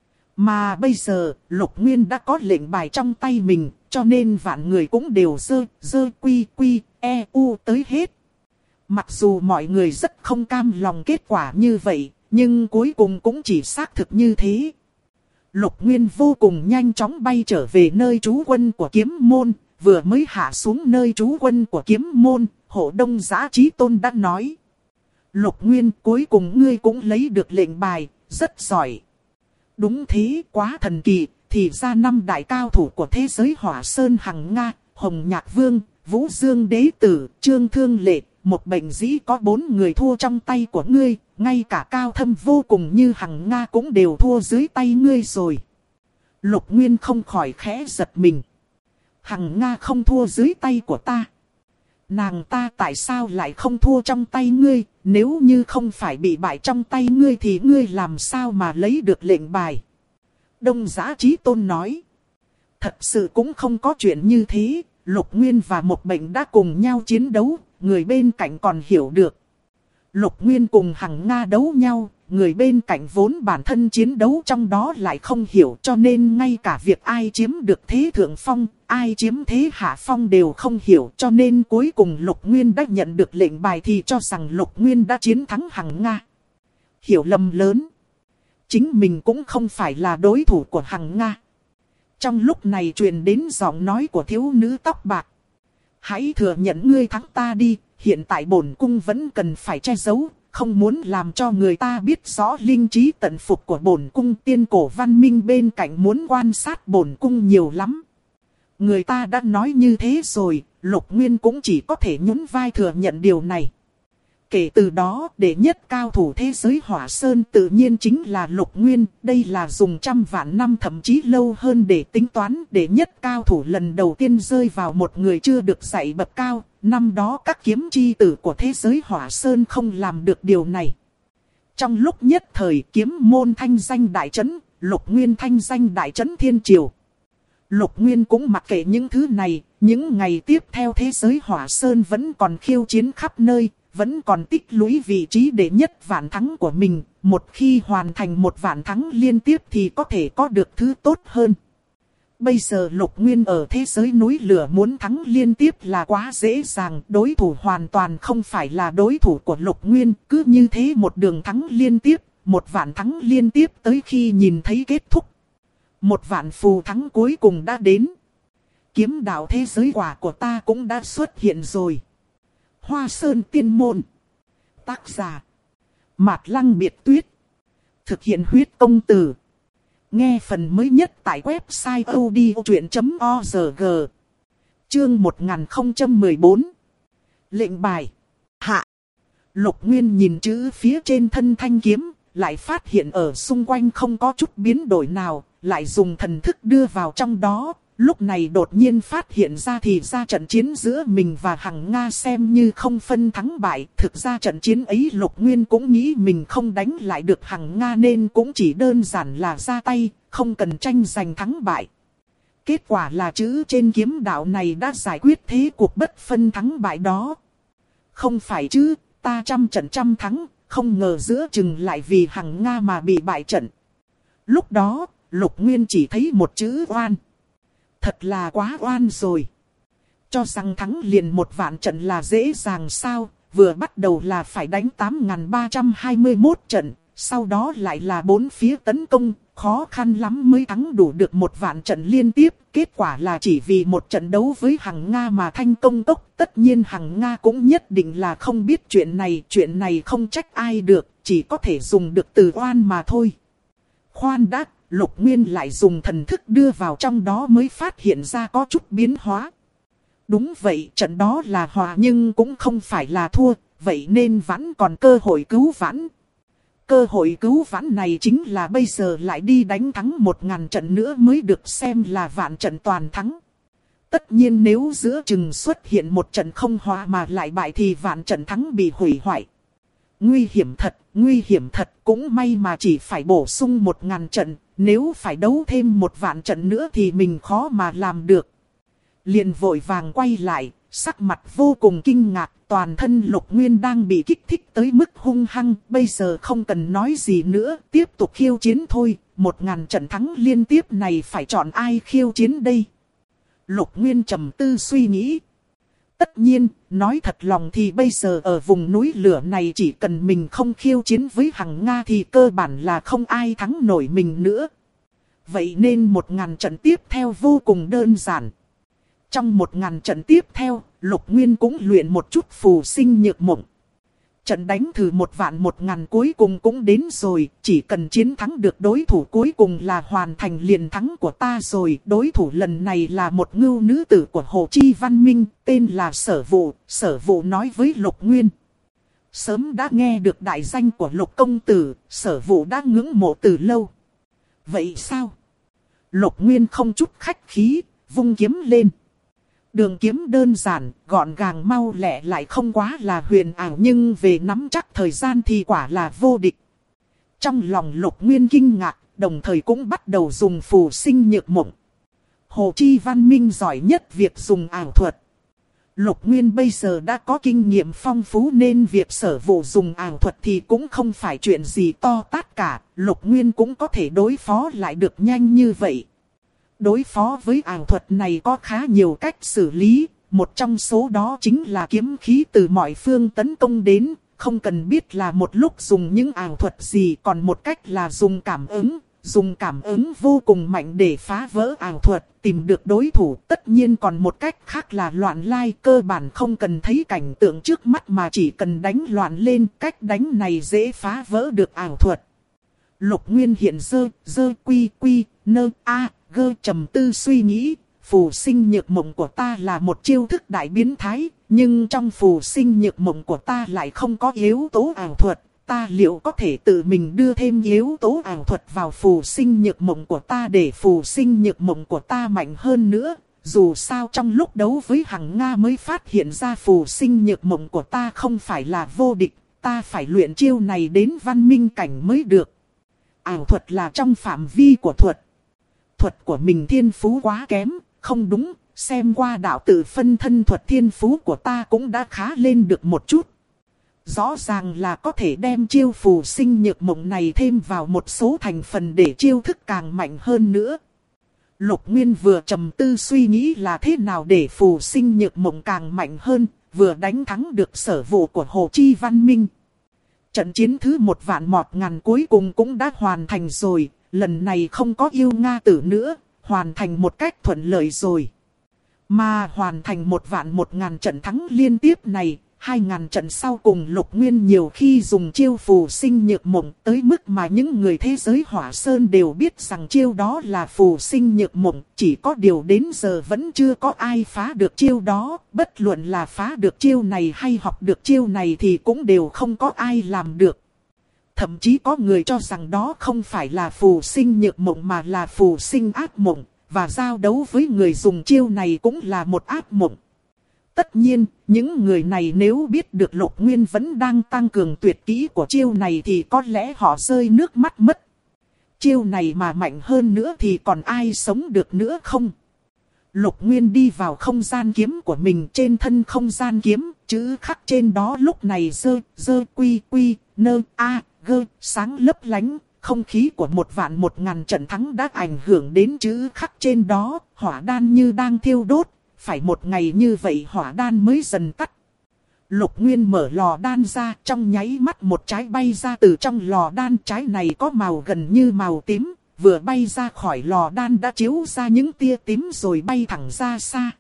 [SPEAKER 1] Mà bây giờ, Lục Nguyên đã có lệnh bài trong tay mình, cho nên vạn người cũng đều dơ quy quy, e u tới hết. Mặc dù mọi người rất không cam lòng kết quả như vậy, nhưng cuối cùng cũng chỉ xác thực như thế. Lục Nguyên vô cùng nhanh chóng bay trở về nơi trú quân của kiếm môn. Vừa mới hạ xuống nơi trú quân của kiếm môn, Hộ Đông Giá Chí Tôn đã nói. Lục Nguyên, cuối cùng ngươi cũng lấy được lệnh bài, rất giỏi. Đúng thế, quá thần kỳ, thì ra năm đại cao thủ của thế giới Hỏa Sơn Hằng Nga, Hồng Nhạc Vương, Vũ Dương Đế Tử, Trương Thương Lệ, một bệnh dĩ có 4 người thua trong tay của ngươi, ngay cả cao thâm vô cùng như Hằng Nga cũng đều thua dưới tay ngươi rồi. Lục Nguyên không khỏi khẽ giật mình. Hằng Nga không thua dưới tay của ta. Nàng ta tại sao lại không thua trong tay ngươi, nếu như không phải bị bại trong tay ngươi thì ngươi làm sao mà lấy được lệnh bài. Đông Giá Chí Tôn nói. Thật sự cũng không có chuyện như thế, Lục Nguyên và một bệnh đã cùng nhau chiến đấu, người bên cạnh còn hiểu được. Lục Nguyên cùng Hằng Nga đấu nhau, người bên cạnh vốn bản thân chiến đấu trong đó lại không hiểu, cho nên ngay cả việc ai chiếm được thế thượng phong, ai chiếm thế hạ phong đều không hiểu, cho nên cuối cùng Lục Nguyên đã nhận được lệnh bài thì cho rằng Lục Nguyên đã chiến thắng Hằng Nga. Hiểu lầm lớn. Chính mình cũng không phải là đối thủ của Hằng Nga. Trong lúc này truyền đến giọng nói của thiếu nữ tóc bạc. Hãy thừa nhận ngươi thắng ta đi, hiện tại bổn cung vẫn cần phải che giấu. Không muốn làm cho người ta biết rõ linh trí tận phục của bổn cung. Tiên cổ văn minh bên cạnh muốn quan sát bổn cung nhiều lắm. Người ta đã nói như thế rồi, Lục Nguyên cũng chỉ có thể nhún vai thừa nhận điều này. Kể từ đó, đệ nhất cao thủ thế giới Hỏa Sơn tự nhiên chính là Lục Nguyên. Đây là dùng trăm vạn năm thậm chí lâu hơn để tính toán. Đệ nhất cao thủ lần đầu tiên rơi vào một người chưa được dạy bậc cao. Năm đó các kiếm chi tử của thế giới Hỏa Sơn không làm được điều này. Trong lúc nhất thời kiếm môn thanh danh đại trấn, Lục Nguyên thanh danh đại trấn thiên triều. Lục Nguyên cũng mặc kệ những thứ này, những ngày tiếp theo thế giới Hỏa Sơn vẫn còn khiêu chiến khắp nơi, vẫn còn tích lũy vị trí đệ nhất vạn thắng của mình. Một khi hoàn thành một vạn thắng liên tiếp thì có thể có được thứ tốt hơn. Bây giờ Lục Nguyên ở thế giới núi lửa muốn thắng liên tiếp là quá dễ dàng. Đối thủ hoàn toàn không phải là đối thủ của Lục Nguyên. Cứ như thế một đường thắng liên tiếp, một vạn thắng liên tiếp tới khi nhìn thấy kết thúc. Một vạn phù thắng cuối cùng đã đến. Kiếm đạo thế giới quả của ta cũng đã xuất hiện rồi. Hoa Sơn Tiên Môn. Tác giả Mạt Lăng Biệt Tuyết. Thực hiện huyết công từ. Nghe phần mới nhất tại website odchuyện.org. Chương 1014. Lệnh bài. Hạ. Lục Nguyên nhìn chữ phía trên thân thanh kiếm, lại phát hiện ở xung quanh không có chút biến đổi nào, lại dùng thần thức đưa vào trong đó. Lúc này đột nhiên phát hiện ra thì ra trận chiến giữa mình và Hằng Nga xem như không phân thắng bại. Thực ra trận chiến ấy Lục Nguyên cũng nghĩ mình không đánh lại được Hằng Nga nên cũng chỉ đơn giản là ra tay, không cần tranh giành thắng bại. Kết quả là chữ trên kiếm đạo này đã giải quyết thế cuộc bất phân thắng bại đó. không phải chứ, ta trăm trận trăm thắng, không ngờ giữa chừng lại vì Hằng Nga mà bị bại trận. Lúc đó, Lục Nguyên chỉ thấy một chữ oan. Thật là quá oan rồi. Cho rằng thắng liền 1.000 trận là dễ dàng sao, vừa bắt đầu là phải đánh 8.321 trận, sau đó lại là 4 phía tấn công, khó khăn lắm mới thắng đủ được 1.000 trận liên tiếp. Kết quả là chỉ vì một trận đấu với Hằng Nga mà thành công cốc. Tất nhiên Hằng Nga cũng nhất định là không biết chuyện này không trách ai được, chỉ có thể dùng được từ oan mà thôi. Khoan đã, Lục Nguyên lại dùng thần thức đưa vào trong đó mới phát hiện ra có chút biến hóa. Đúng vậy, trận đó là hòa nhưng cũng không phải là thua, vậy nên vẫn còn cơ hội cứu vãn. Cơ hội cứu vãn này chính là bây giờ lại đi đánh thắng 1.000 trận nữa mới được xem là vạn trận toàn thắng. Tất nhiên nếu giữa chừng xuất hiện một trận không hòa mà lại bại thì vạn trận thắng bị hủy hoại. Nguy hiểm thật, cũng may mà chỉ phải bổ sung 1.000 trận, nếu phải đấu thêm 1.000 trận nữa thì mình khó mà làm được. Liền vội vàng quay lại, sắc mặt vô cùng kinh ngạc, toàn thân Lục Nguyên đang bị kích thích tới mức hung hăng, bây giờ không cần nói gì nữa, tiếp tục khiêu chiến thôi, 1.000 trận thắng liên tiếp này phải chọn ai khiêu chiến đây? Lục Nguyên trầm tư suy nghĩ. Tất nhiên, nói thật lòng thì bây giờ ở vùng núi lửa này chỉ cần mình không khiêu chiến với Hằng Nga thì cơ bản là không ai thắng nổi mình nữa. Vậy nên 1.000 trận tiếp theo vô cùng đơn giản. Trong 1.000 trận tiếp theo, Lục Nguyên cũng luyện một chút phù sinh nhược mộng. Trận đánh thử 1.000 cuối cùng cũng đến rồi, chỉ cần chiến thắng được đối thủ cuối cùng là hoàn thành liền thắng của ta rồi. Đối thủ lần này là một ngưu nữ tử của Hồ Chi Văn Minh, tên là Sở Vụ. Sở Vụ nói với Lục Nguyên. Sớm đã nghe được đại danh của Lục công tử, Sở Vụ đã ngưỡng mộ từ lâu. Vậy sao? Lục Nguyên không chút khách khí, vung kiếm lên. Đường kiếm đơn giản, gọn gàng mau lẹ lại không quá là huyền ảo nhưng về nắm chắc thời gian thì quả là vô địch. Trong lòng Lục Nguyên kinh ngạc, đồng thời cũng bắt đầu dùng phù sinh nhược mộng. Hồ Chi Văn Minh giỏi nhất việc dùng ảo thuật. Lục Nguyên bây giờ đã có kinh nghiệm phong phú nên việc Sở Vụ dùng ảo thuật thì cũng không phải chuyện gì to tát cả. Lục Nguyên cũng có thể đối phó lại được nhanh như vậy. Đối phó với ảo thuật này có khá nhiều cách xử lý, một trong số đó chính là kiếm khí từ mọi phương tấn công đến, không cần biết là một lúc dùng những ảo thuật gì, còn một cách là dùng cảm ứng vô cùng mạnh để phá vỡ ảo thuật, tìm được đối thủ. Tất nhiên còn một cách khác là loạn lai, cơ bản không cần thấy cảnh tượng trước mắt mà chỉ cần đánh loạn lên, cách đánh này dễ phá vỡ được ảo thuật. Lục Nguyên hiện trầm tư suy nghĩ, phù sinh nhược mộng của ta là một chiêu thức đại biến thái, nhưng trong phù sinh nhược mộng của ta lại không có yếu tố ảo thuật, ta liệu có thể tự mình đưa thêm yếu tố ảo thuật vào phù sinh nhược mộng của ta để phù sinh nhược mộng của ta mạnh hơn nữa, dù sao trong lúc đấu với Hằng Nga mới phát hiện ra phù sinh nhược mộng của ta không phải là vô địch, ta phải luyện chiêu này đến văn minh cảnh mới được. Ảo thuật là trong phạm vi của thuật. Thuật của mình thiên phú quá kém, không đúng, xem qua đạo tự phân thân thuật thiên phú của ta cũng đã khá lên được một chút. Rõ ràng là có thể đem chiêu phù sinh nhược mộng này thêm vào một số thành phần để chiêu thức càng mạnh hơn nữa. Lục Nguyên vừa trầm tư suy nghĩ là thế nào để phù sinh nhược mộng càng mạnh hơn, vừa đánh thắng được Sở Vụ của Hồ Chi Văn Minh. Trận chiến thứ 1.000 cuối cùng cũng đã hoàn thành rồi. Lần này không có yêu Nga tử nữa, hoàn thành một cách thuận lợi rồi. Mà hoàn thành 1.000 trận thắng liên tiếp này, 2.000 trận sau cùng Lục Nguyên nhiều khi dùng chiêu phù sinh nhược mộng tới mức mà những người thế giới Hỏa Sơn đều biết rằng chiêu đó là phù sinh nhược mộng. Chỉ có điều đến giờ vẫn chưa có ai phá được chiêu đó, bất luận là phá được chiêu này hay học được chiêu này thì cũng đều không có ai làm được. Thậm chí có người cho rằng đó không phải là phù sinh nhược mộng mà là phù sinh ác mộng, và giao đấu với người dùng chiêu này cũng là một ác mộng. Tất nhiên, những người này nếu biết được Lục Nguyên vẫn đang tăng cường tuyệt kỹ của chiêu này thì có lẽ họ rơi nước mắt mất. Chiêu này mà mạnh hơn nữa thì còn ai sống được nữa không? Lục Nguyên đi vào không gian kiếm của mình, trên thân không gian kiếm, chữ khắc trên đó lúc này dơ quy quy, nơ a gơ, sáng lấp lánh. Không khí của 1.000.000 trận thắng đã ảnh hưởng đến chữ khắc trên đó, hỏa đan như đang thiêu đốt, phải một ngày như vậy hỏa đan mới dần tắt. Lục Nguyên mở lò đan ra, trong nháy mắt một trái bay ra từ trong lò đan, trái này có màu gần như màu tím, vừa bay ra khỏi lò đan đã chiếu ra những tia tím rồi bay thẳng ra xa.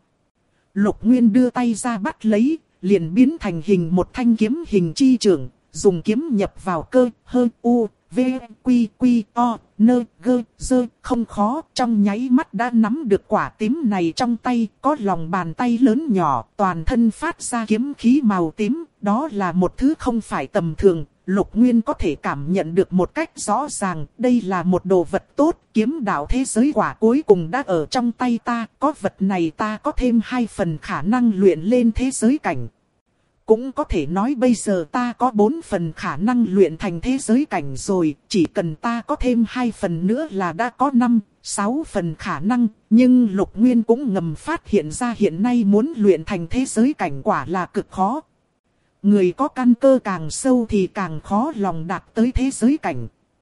[SPEAKER 1] Lục Nguyên đưa tay ra bắt lấy, liền biến thành hình một thanh kiếm hình chi trường, dùng kiếm nhập vào cơ, hơ, u, v, quy, quy, o, nơ, gơ, dơ, không khó, trong nháy mắt đã nắm được quả tím này trong tay, có lòng bàn tay lớn nhỏ, toàn thân phát ra kiếm khí màu tím, đó là một thứ không phải tầm thường. Lục Nguyên có thể cảm nhận được một cách rõ ràng, đây là một đồ vật tốt, kiếm đạo thế giới quả cuối cùng đã ở trong tay ta, có vật này ta có thêm 2 phần khả năng luyện lên thế giới cảnh. Cũng có thể nói bây giờ ta có 4 phần khả năng luyện thành thế giới cảnh rồi, chỉ cần ta có thêm 2 phần nữa là đã có 5, 6 phần khả năng, nhưng Lục Nguyên cũng ngầm phát hiện ra hiện nay muốn luyện thành thế giới cảnh quả là cực khó. Người có căn cơ càng sâu thì càng khó lòng đạt tới thế giới cảnh.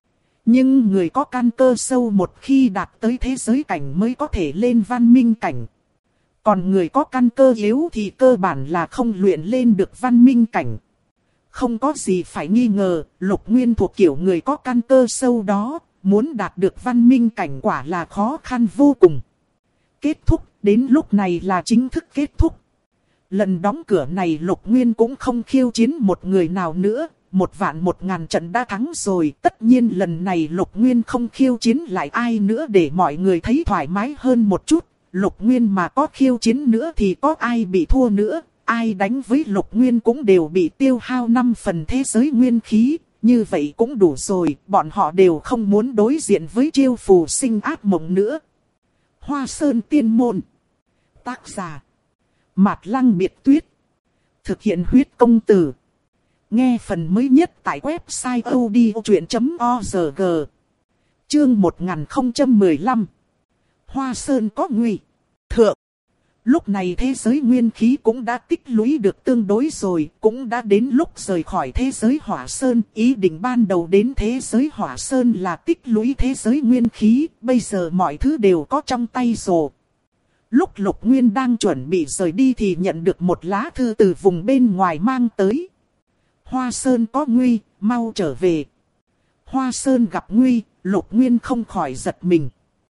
[SPEAKER 1] Nhưng người có căn cơ sâu một khi đạt tới thế giới cảnh mới có thể lên văn minh cảnh. Còn người có căn cơ yếu thì cơ bản là không luyện lên được văn minh cảnh. Không có gì phải nghi ngờ, Lục Nguyên thuộc kiểu người có căn cơ sâu đó, muốn đạt được văn minh cảnh quả là khó khăn vô cùng. Kết thúc, đến lúc này là chính thức kết thúc. Lần đóng cửa này Lục Nguyên cũng không khiêu chiến một người nào nữa, 1.000.000 trận đã thắng rồi. Tất nhiên lần này Lục Nguyên không khiêu chiến lại ai nữa để mọi người thấy thoải mái hơn một chút. Lục Nguyên mà có khiêu chiến nữa thì có ai bị thua nữa, ai đánh với Lục Nguyên cũng đều bị tiêu hao 5 phần thế giới nguyên khí. Như vậy cũng đủ rồi, bọn họ đều không muốn đối diện với chiêu phù sinh ác mộng nữa. Hoa Sơn Tiên Môn. Tác giả Mạt Lăng Biệt Tuyết. Thực hiện huyết công từ. Nghe phần mới nhất tại website odchuyện.org. Chương 1015. Hoa Sơn có nguy. Thượng. Lúc này thế giới nguyên khí cũng đã tích lũy được tương đối rồi, cũng đã đến lúc rời khỏi thế giới Hỏa Sơn. Ý định ban đầu đến thế giới Hỏa Sơn là tích lũy thế giới nguyên khí, bây giờ mọi thứ đều có trong tay rồi. Lúc Lục Nguyên đang chuẩn bị rời đi thì nhận được một lá thư từ vùng bên ngoài mang tới. Hoa Sơn có nguy, mau trở về. Hoa Sơn gặp nguy, Lục Nguyên không khỏi giật mình.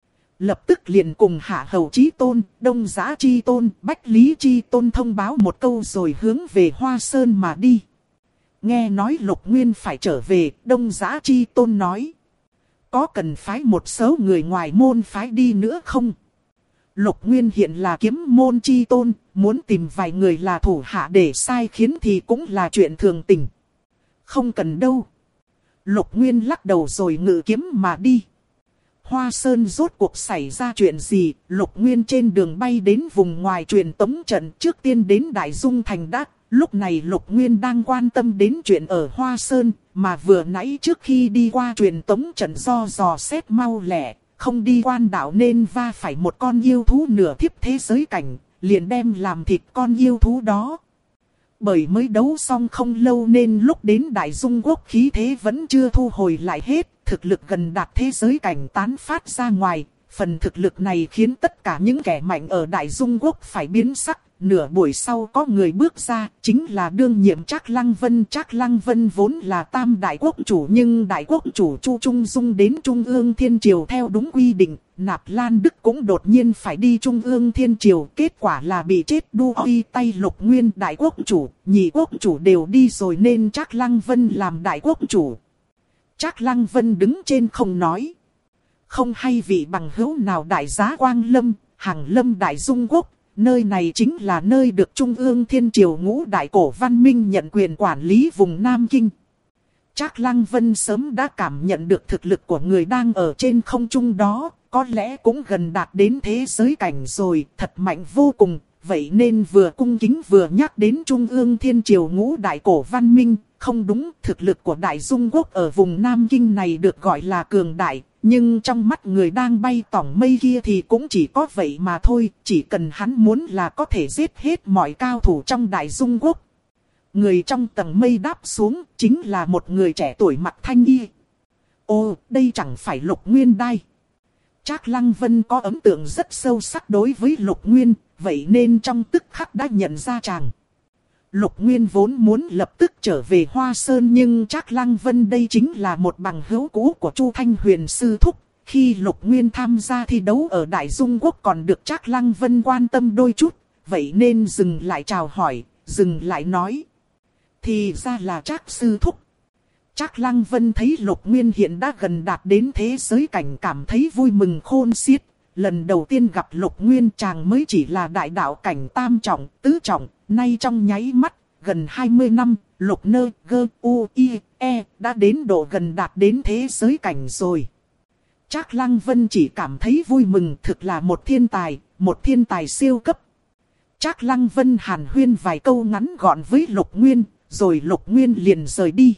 [SPEAKER 1] Lập tức liền cùng Hạ Hầu Chí Tôn, Đông Giã Chi Tôn, Bách Lý Chi Tôn thông báo một câu rồi hướng về Hoa Sơn mà đi. Nghe nói Lục Nguyên phải trở về, Đông Giã Chi Tôn nói. Có cần phái một số người ngoài môn phái đi nữa không? Lục Nguyên hiện là kiếm môn chi tôn, muốn tìm vài người là thủ hạ để sai khiến thì cũng là chuyện thường tình. Không cần đâu. Lục Nguyên lắc đầu rồi ngự kiếm mà đi. Hoa Sơn rốt cuộc xảy ra chuyện gì? Lục Nguyên trên đường bay đến vùng ngoài truyền tống trận, trước tiên đến Đại Dung Thành đã. Lúc này Lục Nguyên đang quan tâm đến chuyện ở Hoa Sơn, mà vừa nãy trước khi đi qua truyền tống trận do dò xét mau lẹ, không đi quan đạo nên va phải một con yêu thú nửa thiếp thế giới cảnh, liền đem làm thịt con yêu thú đó. Bởi mới đấu xong không lâu nên lúc đến Đại Dung Quốc khí thế vẫn chưa thu hồi lại hết, thực lực gần đạt thế giới cảnh tán phát ra ngoài. Phần thực lực này khiến tất cả những kẻ mạnh ở Đại Dung Quốc phải biến sắc. Nửa buổi sau có người bước ra, chính là đương nhiệm Trác Lăng Vân. Trác Lăng Vân vốn là tam đại quốc chủ, nhưng đại quốc chủ Chu Trung Dung đến Trung ương Thiên Triều theo đúng quy định. Nạp Lan Đức cũng đột nhiên phải đi Trung ương Thiên Triều, kết quả là bị chết đu uy tay Lục Nguyên. Đại quốc chủ, nhị quốc chủ đều đi rồi nên Trác Lăng Vân làm đại quốc chủ. Trác Lăng Vân đứng trên không nói. Không hay vị bằng hữu nào đại giá Quang Lâm, Hằng Lâm Đại Dung Quốc. Nơi này chính là nơi được Trung ương Thiên Triều ngũ đại cổ văn minh nhận quyền quản lý vùng Nam Kinh. Trác Lăng Vân sớm đã cảm nhận được thực lực của người đang ở trên không trung đó, có lẽ cũng gần đạt đến thế giới cảnh rồi, thật mạnh vô cùng. Vậy nên vừa cung kính vừa nhắc đến Trung ương Thiên Triều ngũ đại cổ văn minh. Không đúng, thực lực của Đại Dung Quốc ở vùng Nam Kinh này được gọi là cường đại, Nhưng trong mắt người đang bay tỏng mây kia thì cũng chỉ có vậy mà thôi, chỉ cần hắn muốn là có thể giết hết mọi cao thủ trong Đại Dung Quốc. Người trong tầng mây đáp xuống chính là một người trẻ tuổi mặc thanh y. Ồ, đây chẳng phải Lục Nguyên Đai. Trác Lăng Vân có ấn tượng rất sâu sắc đối với Lục Nguyên, vậy nên trong tức khắc đã nhận ra chàng. Lục Nguyên vốn muốn lập tức trở về Hoa Sơn, nhưng Trác Lăng Vân đây chính là một bằng hữu cũ của Chu Thanh Huyền sư thúc. Khi Lục Nguyên tham gia thi đấu ở Đại Dung Quốc còn được Trác Lăng Vân quan tâm đôi chút, vậy nên dừng lại chào hỏi, dừng lại nói. Thì ra là Trác sư thúc. Trác Lăng Vân thấy Lục Nguyên hiện đã gần đạt đến thế giới cảnh, cảm thấy vui mừng khôn xiết. Lần đầu tiên gặp Lục Nguyên chàng mới chỉ là đại đạo cảnh tam trọng, tứ trọng, nay trong nháy mắt, gần 20 năm, Lục Nơ, Gơ, U, I, E đã đến độ gần đạt đến thế giới cảnh rồi. Trác Lăng Vân chỉ cảm thấy vui mừng, thực là một thiên tài siêu cấp. Trác Lăng Vân hàn huyên vài câu ngắn gọn với Lục Nguyên, rồi Lục Nguyên liền rời đi.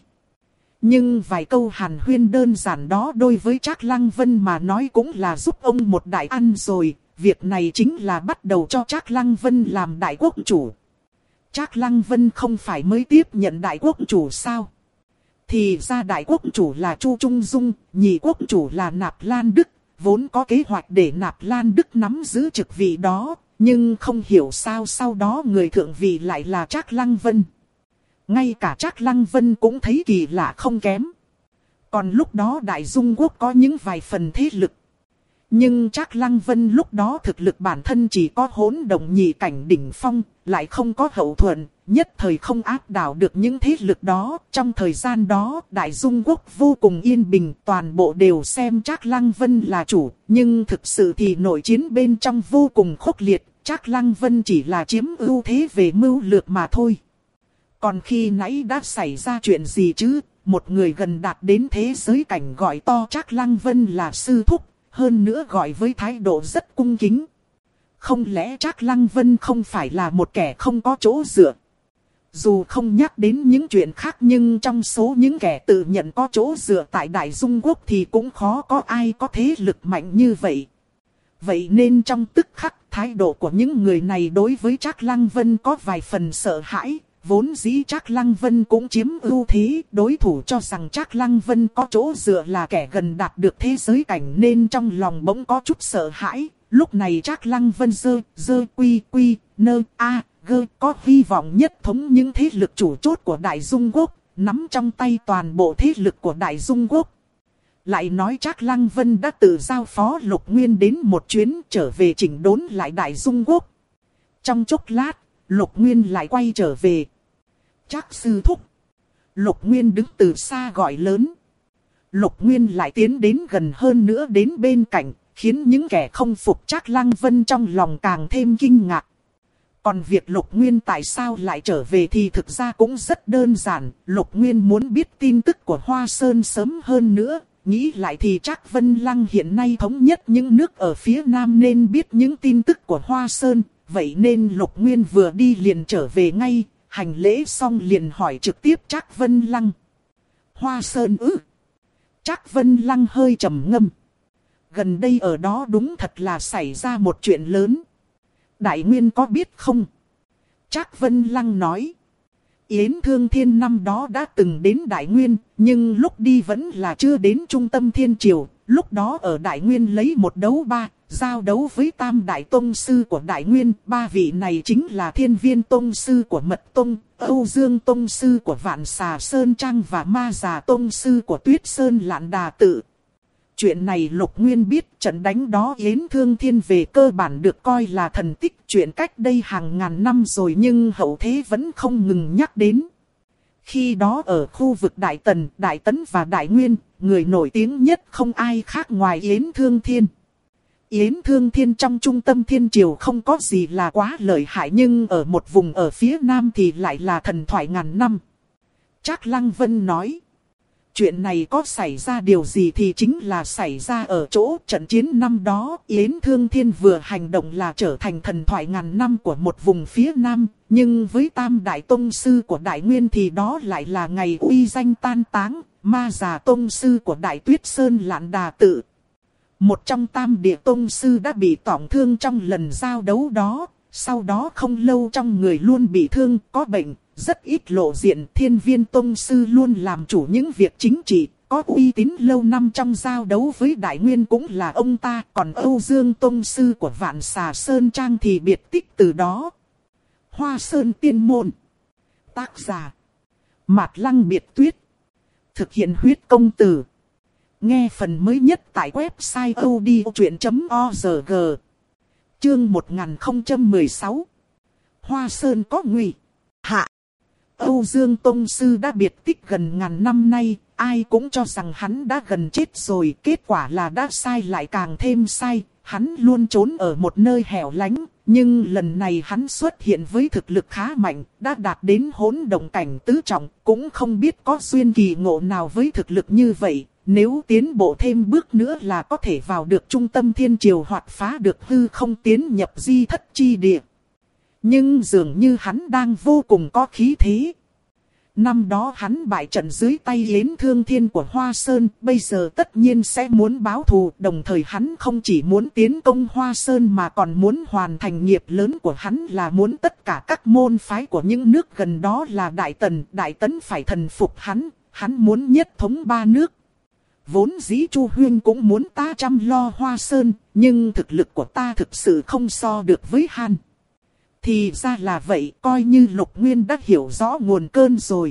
[SPEAKER 1] Nhưng vài câu hàn huyên đơn giản đó đối với Trác Lăng Vân mà nói cũng là giúp ông một đại ăn rồi. Việc này chính là bắt đầu cho Trác Lăng Vân làm đại quốc chủ. Trác Lăng Vân không phải mới tiếp nhận đại quốc chủ sao? Thì ra đại quốc chủ là Chu Trung Dung, nhị quốc chủ là Nạp Lan Đức. Vốn có kế hoạch để Nạp Lan Đức nắm giữ chức vị đó, nhưng không hiểu sao sau đó người thượng vị lại là Trác Lăng Vân. Ngay cả Trác Lăng Vân cũng thấy kỳ lạ không kém. Còn lúc đó Đại Dung Quốc có những vài phần thế lực. Nhưng Trác Lăng Vân lúc đó thực lực bản thân chỉ có hỗn động nhị cảnh đỉnh phong, lại không có hậu thuẫn, nhất thời không áp đảo được những thế lực đó. Trong thời gian đó, Đại Dung Quốc vô cùng yên bình, toàn bộ đều xem Trác Lăng Vân là chủ. Nhưng thực sự thì nội chiến bên trong vô cùng khốc liệt, Trác Lăng Vân chỉ là chiếm ưu thế về mưu lược mà thôi. Còn khi nãy đã xảy ra chuyện gì chứ? Một người gần đạt đến thế giới cảnh gọi to Trác Lăng Vân là sư thúc, hơn nữa gọi với thái độ rất cung kính. Không lẽ Trác Lăng Vân không phải là một kẻ không có chỗ dựa? Dù không nhắc đến những chuyện khác, nhưng trong số những kẻ tự nhận có chỗ dựa tại Đại Dung Quốc thì cũng khó có ai có thế lực mạnh như vậy. Vậy nên trong tức khắc, thái độ của những người này đối với Trác Lăng Vân có vài phần sợ hãi. Vốn dĩ Trác Lăng Vân cũng chiếm ưu thế, đối thủ cho rằng Trác Lăng Vân có chỗ dựa là kẻ gần đạt được thế giới cảnh nên trong lòng bỗng có chút sợ hãi. Lúc này Trác Lăng Vân có hy vọng nhất thống những thế lực chủ chốt của Đại Dung Quốc, nắm trong tay toàn bộ thế lực của Đại Dung Quốc. Lại nói Trác Lăng Vân đã tự giao phó Lục Nguyên đến một chuyến trở về chỉnh đốn lại Đại Dung Quốc. Trong chốc lát, Lục Nguyên lại quay trở về. Trác sư thúc. Lục Nguyên đứng từ xa gọi lớn. Lục Nguyên lại tiến đến gần hơn nữa đến bên cạnh, khiến những kẻ không phục Trác Lăng Vân trong lòng càng thêm kinh ngạc. Còn việc Lục Nguyên tại sao lại trở về thì thực ra cũng rất đơn giản. Lục Nguyên muốn biết tin tức của Hoa Sơn sớm hơn nữa. Nghĩ lại thì Trác Vân Lăng hiện nay thống nhất những nước ở phía Nam nên biết những tin tức của Hoa Sơn. Vậy nên Lục Nguyên vừa đi liền trở về ngay, hành lễ xong liền hỏi trực tiếp Trác Vân Lăng. Hoa Sơn ư? Trác Vân Lăng hơi trầm ngâm. Gần đây ở đó đúng thật là xảy ra một chuyện lớn. Đại Nguyên có biết không? Trác Vân Lăng nói. Yến Thương Thiên năm đó đã từng đến Đại Nguyên, nhưng lúc đi vẫn là chưa đến trung tâm thiên triều. Lúc đó ở Đại Nguyên lấy 1-3, giao đấu với Tam Đại Tông Sư của Đại Nguyên. 3 vị này chính là Thiên Viên Tông Sư của Mật Tông, Âu Dương Tông Sư của Vạn Xà Sơn Trang và Ma Già Tông Sư của Tuyết Sơn Lạn Đà Tự. Chuyện này Lục Nguyên biết, trận đánh đó Yến Thương Thiên về cơ bản được coi là thần tích, chuyện cách đây hàng ngàn năm rồi nhưng hậu thế vẫn không ngừng nhắc đến. Khi đó ở khu vực Đại Tần, Đại Tấn và Đại Nguyên, người nổi tiếng nhất không ai khác ngoài Yến Thương Thiên. Yến Thương Thiên trong trung tâm thiên triều không có gì là quá lợi hại, nhưng ở một vùng ở phía Nam thì lại là thần thoại ngàn năm. Trác Lăng Vân nói. Chuyện này có xảy ra điều gì thì chính là xảy ra ở chỗ trận chiến năm đó. Yến Thương Thiên vừa hành động là trở thành thần thoại ngàn năm của một vùng phía Nam. Nhưng với Tam Đại Tông Sư của Đại Nguyên thì đó lại là ngày uy danh tan táng. Ma Già Tông Sư của Đại Tuyết Sơn Lạn Đà Tự. Một trong tam địa tông sư đã bị tổn thương trong lần giao đấu đó, sau đó không lâu trong người luôn bị thương, có bệnh, rất ít lộ diện. Thiên Viên tông sư luôn làm chủ những việc chính trị, có uy tín lâu năm trong giao đấu với Đại Nguyên cũng là ông ta. Còn Âu Dương tông sư của Vạn Xà Sơn Trang thì biệt tích từ đó. Hoa Sơn Tiên Môn. Tác giả Mạt Lăng Biệt Tuyết. Thực hiện huyết công từ. Nghe phần mới nhất tại website odchuyện.org. Chương 1016. Hoa Sơn có nguy. Hạ. Âu Dương tông sư đã biệt tích gần ngàn năm nay, ai cũng cho rằng hắn đã gần chết rồi, kết quả là đã sai lại càng thêm sai. Hắn luôn trốn ở một nơi hẻo lánh, nhưng lần này hắn xuất hiện với thực lực khá mạnh, đã đạt đến hỗn động cảnh tứ trọng, cũng không biết có duyên kỳ ngộ nào với thực lực như vậy. Nếu tiến bộ thêm bước nữa là có thể vào được trung tâm thiên triều hoặc phá được hư không tiến nhập di thất chi địa. Nhưng dường như hắn đang vô cùng có khí thế. Năm đó hắn bại trận dưới tay Yến Thương Thiên của Hoa Sơn, bây giờ tất nhiên sẽ muốn báo thù. Đồng thời hắn không chỉ muốn tiến công Hoa Sơn mà còn muốn hoàn thành nghiệp lớn của hắn là muốn tất cả các môn phái của những nước gần đó là Đại Tần, Đại Tấn phải thần phục hắn. Hắn muốn nhất thống ba nước. Vốn dĩ Chu Huyên cũng muốn ta chăm lo Hoa Sơn, nhưng thực lực của ta thực sự không so được với hắn. Thì ra là vậy, coi như Lục Nguyên đã hiểu rõ nguồn cơn rồi.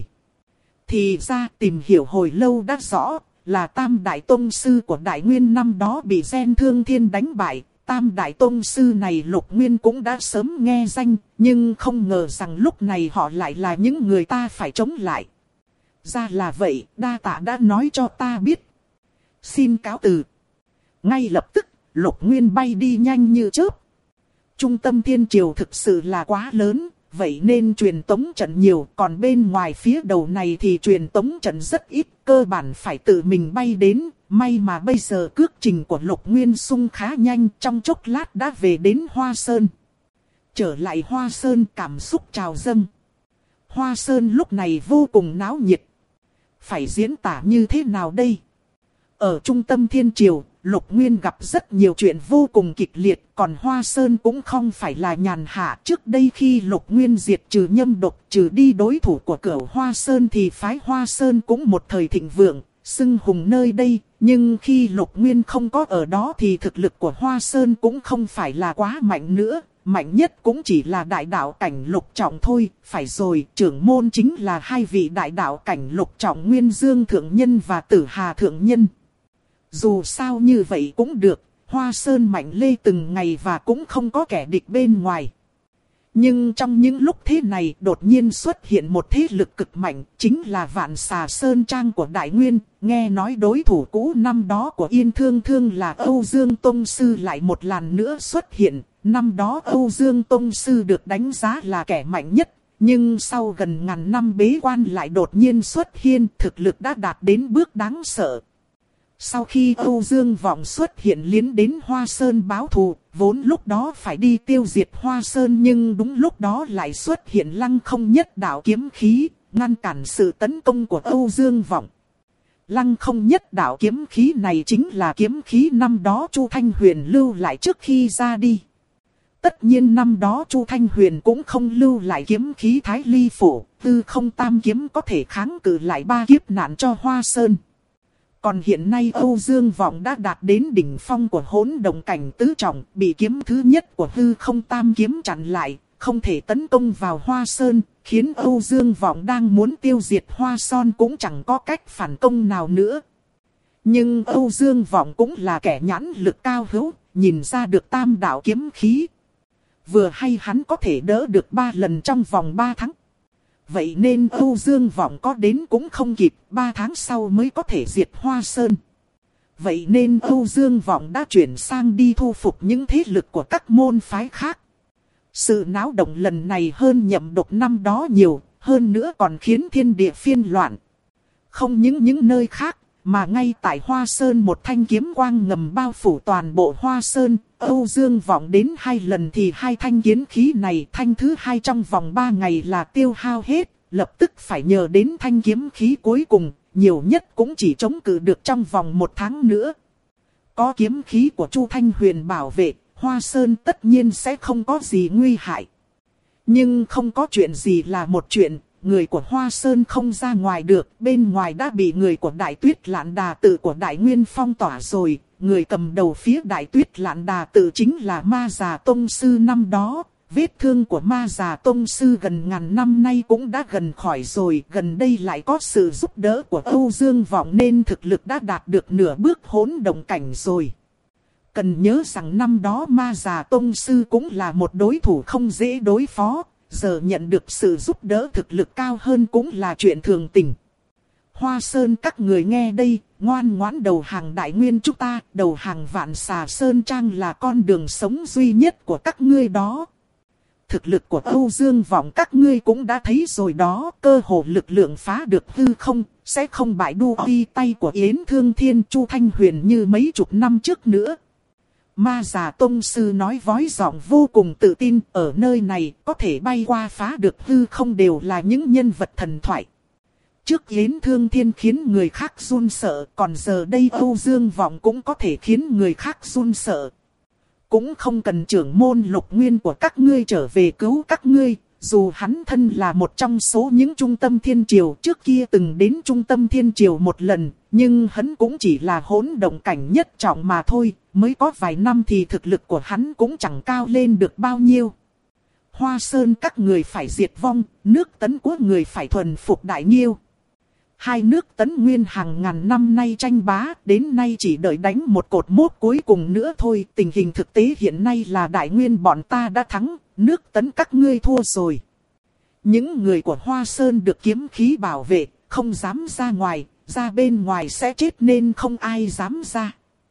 [SPEAKER 1] Thì ra tìm hiểu hồi lâu đã rõ, là Tam Đại Tông Sư của Đại Nguyên năm đó bị Gen Thương Thiên đánh bại. Tam Đại Tông Sư này Lục Nguyên cũng đã sớm nghe danh, nhưng không ngờ rằng lúc này họ lại là những người ta phải chống lại. Ra là vậy, đa tạ đã nói cho ta biết. Xin cáo từ. Ngay lập tức, Lục Nguyên bay đi nhanh như chớp. Trung tâm thiên triều thực sự là quá lớn, vậy nên truyền tống trận nhiều, còn bên ngoài phía đầu này thì truyền tống trận rất ít, cơ bản phải tự mình bay đến. May mà bây giờ cước trình của Lục Nguyên sung khá nhanh, trong chốc lát đã về đến Hoa Sơn. Trở lại Hoa Sơn cảm xúc trào dâng. Hoa Sơn lúc này vô cùng náo nhiệt. Phải diễn tả như thế nào đây? Ở trung tâm thiên triều, Lục Nguyên gặp rất nhiều chuyện vô cùng kịch liệt, còn Hoa Sơn cũng không phải là nhàn hạ. Trước đây khi Lục Nguyên diệt trừ Nhâm Độc, trừ đi đối thủ của Cửu Hoa Sơn thì phái Hoa Sơn cũng một thời thịnh vượng, xưng hùng nơi đây. Nhưng khi Lục Nguyên không có ở đó thì thực lực của Hoa Sơn cũng không phải là quá mạnh nữa. Mạnh nhất cũng chỉ là đại đạo cảnh lục trọng thôi. Phải rồi, trưởng môn chính là hai vị đại đạo cảnh lục trọng, Nguyên Dương Thượng Nhân và Tử Hà Thượng Nhân. Dù sao như vậy cũng được, Hoa Sơn mạnh lê từng ngày và cũng không có kẻ địch bên ngoài. Nhưng trong những lúc thế này đột nhiên xuất hiện một thế lực cực mạnh, chính là Vạn Xà Sơn Trang của Đại Nguyên. Nghe nói đối thủ cũ năm đó của Yên Thương Thương là Âu Dương Tông Sư lại một lần nữa xuất hiện. Năm đó Âu Dương Tông Sư được đánh giá là kẻ mạnh nhất. Nhưng sau gần ngàn năm bế quan lại đột nhiên xuất hiện, thực lực đã đạt đến bước đáng sợ. Sau khi Âu Dương Vọng xuất hiện liến đến Hoa Sơn báo thù, vốn lúc đó phải đi tiêu diệt Hoa Sơn nhưng đúng lúc đó lại xuất hiện Lăng Không Nhất Đạo kiếm khí, ngăn cản sự tấn công của Âu Dương Vọng. Lăng Không Nhất Đạo kiếm khí này chính là kiếm khí năm đó Chu Thanh Huyền lưu lại trước khi ra đi. Tất nhiên năm đó Chu Thanh Huyền cũng không lưu lại kiếm khí Thái Ly Phổ, Tư Không Tam kiếm có thể kháng cự lại ba kiếp nạn cho Hoa Sơn. Còn hiện nay Âu Dương Vọng đã đạt đến đỉnh phong của hỗn động cảnh tứ trọng, bị kiếm thứ nhất của Hư Không Tam kiếm chặn lại, không thể tấn công vào Hoa Sơn, khiến Âu Dương Vọng đang muốn tiêu diệt Hoa Sơn cũng chẳng có cách phản công nào nữa. Nhưng Âu Dương Vọng cũng là kẻ nhãn lực cao hữu, nhìn ra được tam đạo kiếm khí. Vừa hay hắn có thể đỡ được 3 lần trong vòng 3 tháng. Vậy nên Âu Dương Vọng có đến cũng không kịp, 3 tháng sau mới có thể diệt Hoa Sơn. Vậy nên Âu Dương Vọng đã chuyển sang đi thu phục những thế lực của các môn phái khác. Sự náo động lần này hơn Nhậm Độc năm đó nhiều, hơn nữa còn khiến thiên địa phiên loạn. Không những nơi khác, mà ngay tại Hoa Sơn một thanh kiếm quang ngầm bao phủ toàn bộ Hoa Sơn. Âu Dương Vọng đến 2 lần thì 2 thanh kiếm khí này, thanh thứ 2 trong vòng 3 ngày là tiêu hao hết, lập tức phải nhờ đến thanh kiếm khí cuối cùng, nhiều nhất cũng chỉ chống cự được trong vòng 1 tháng nữa. Có kiếm khí của Chu Thanh Huyền bảo vệ, Hoa Sơn tất nhiên sẽ không có gì nguy hại. Nhưng không có chuyện gì là một chuyện, người của Hoa Sơn không ra ngoài được, bên ngoài đã bị người của Đại Tuyết Lạn Đà Tự của Đại Nguyên phong tỏa rồi. Người cầm đầu phía Đại Tuyết Lạn Đà Tự chính là Ma Già Tông Sư năm đó. Vết thương của Ma Già Tông Sư gần ngàn năm nay cũng đã gần khỏi rồi. Gần đây lại có sự giúp đỡ của Âu Dương Vọng nên thực lực đã đạt được nửa bước hỗn động cảnh rồi. Cần nhớ rằng năm đó Ma Già Tông Sư cũng là một đối thủ không dễ đối phó. Giờ nhận được sự giúp đỡ thực lực cao hơn cũng là chuyện thường tình. Hoa Sơn các người nghe đây, ngoan ngoãn đầu hàng Đại Nguyên chúng ta, đầu hàng Vạn Xà Sơn Trang là con đường sống duy nhất của các ngươi đó. Thực lực của Âu Dương Vọng các ngươi cũng đã thấy rồi đó, cơ hồ lực lượng phá được hư không, sẽ không bại đu đi tay của Yến Thương Thiên Chu Thanh Huyền như mấy chục năm trước nữa. Ma Già Tông Sư nói với giọng vô cùng tự tin, ở nơi này có thể bay qua phá được hư không đều là những nhân vật thần thoại. Trước Yến Thương Thiên khiến người khác run sợ, còn giờ đây Âu Dương Vọng cũng có thể khiến người khác run sợ. Cũng không cần trưởng môn Lục Nguyên của các ngươi trở về cứu các ngươi, dù hắn thân là một trong số những trung tâm thiên triều trước kia từng đến trung tâm thiên triều một lần, nhưng hắn cũng chỉ là hỗn động cảnh nhất trọng mà thôi, mới có vài năm thì thực lực của hắn cũng chẳng cao lên được bao nhiêu. Hoa Sơn các người phải diệt vong, nước Tấn Quốc người phải thuần phục Đại Nhiêu. Hai nước Tấn Nguyên hàng ngàn năm nay tranh bá, đến nay chỉ đợi đánh một cột mốc cuối cùng nữa thôi. Tình hình thực tế hiện nay là Đại Nguyên bọn ta đã thắng, nước Tấn các ngươi thua rồi. Những người của Hoa Sơn được kiếm khí bảo vệ, không dám ra ngoài, ra bên ngoài sẽ chết nên không ai dám ra.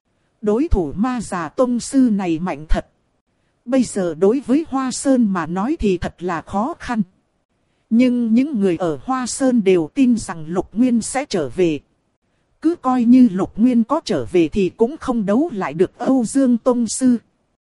[SPEAKER 1] Đối thủ Ma Già Tông Sư này mạnh thật. Bây giờ đối với Hoa Sơn mà nói thì thật là khó khăn. Nhưng những người ở Hoa Sơn đều tin rằng Lục Nguyên sẽ trở về. Cứ coi như Lục Nguyên có trở về thì cũng không đấu lại được Âu Dương Tông Sư.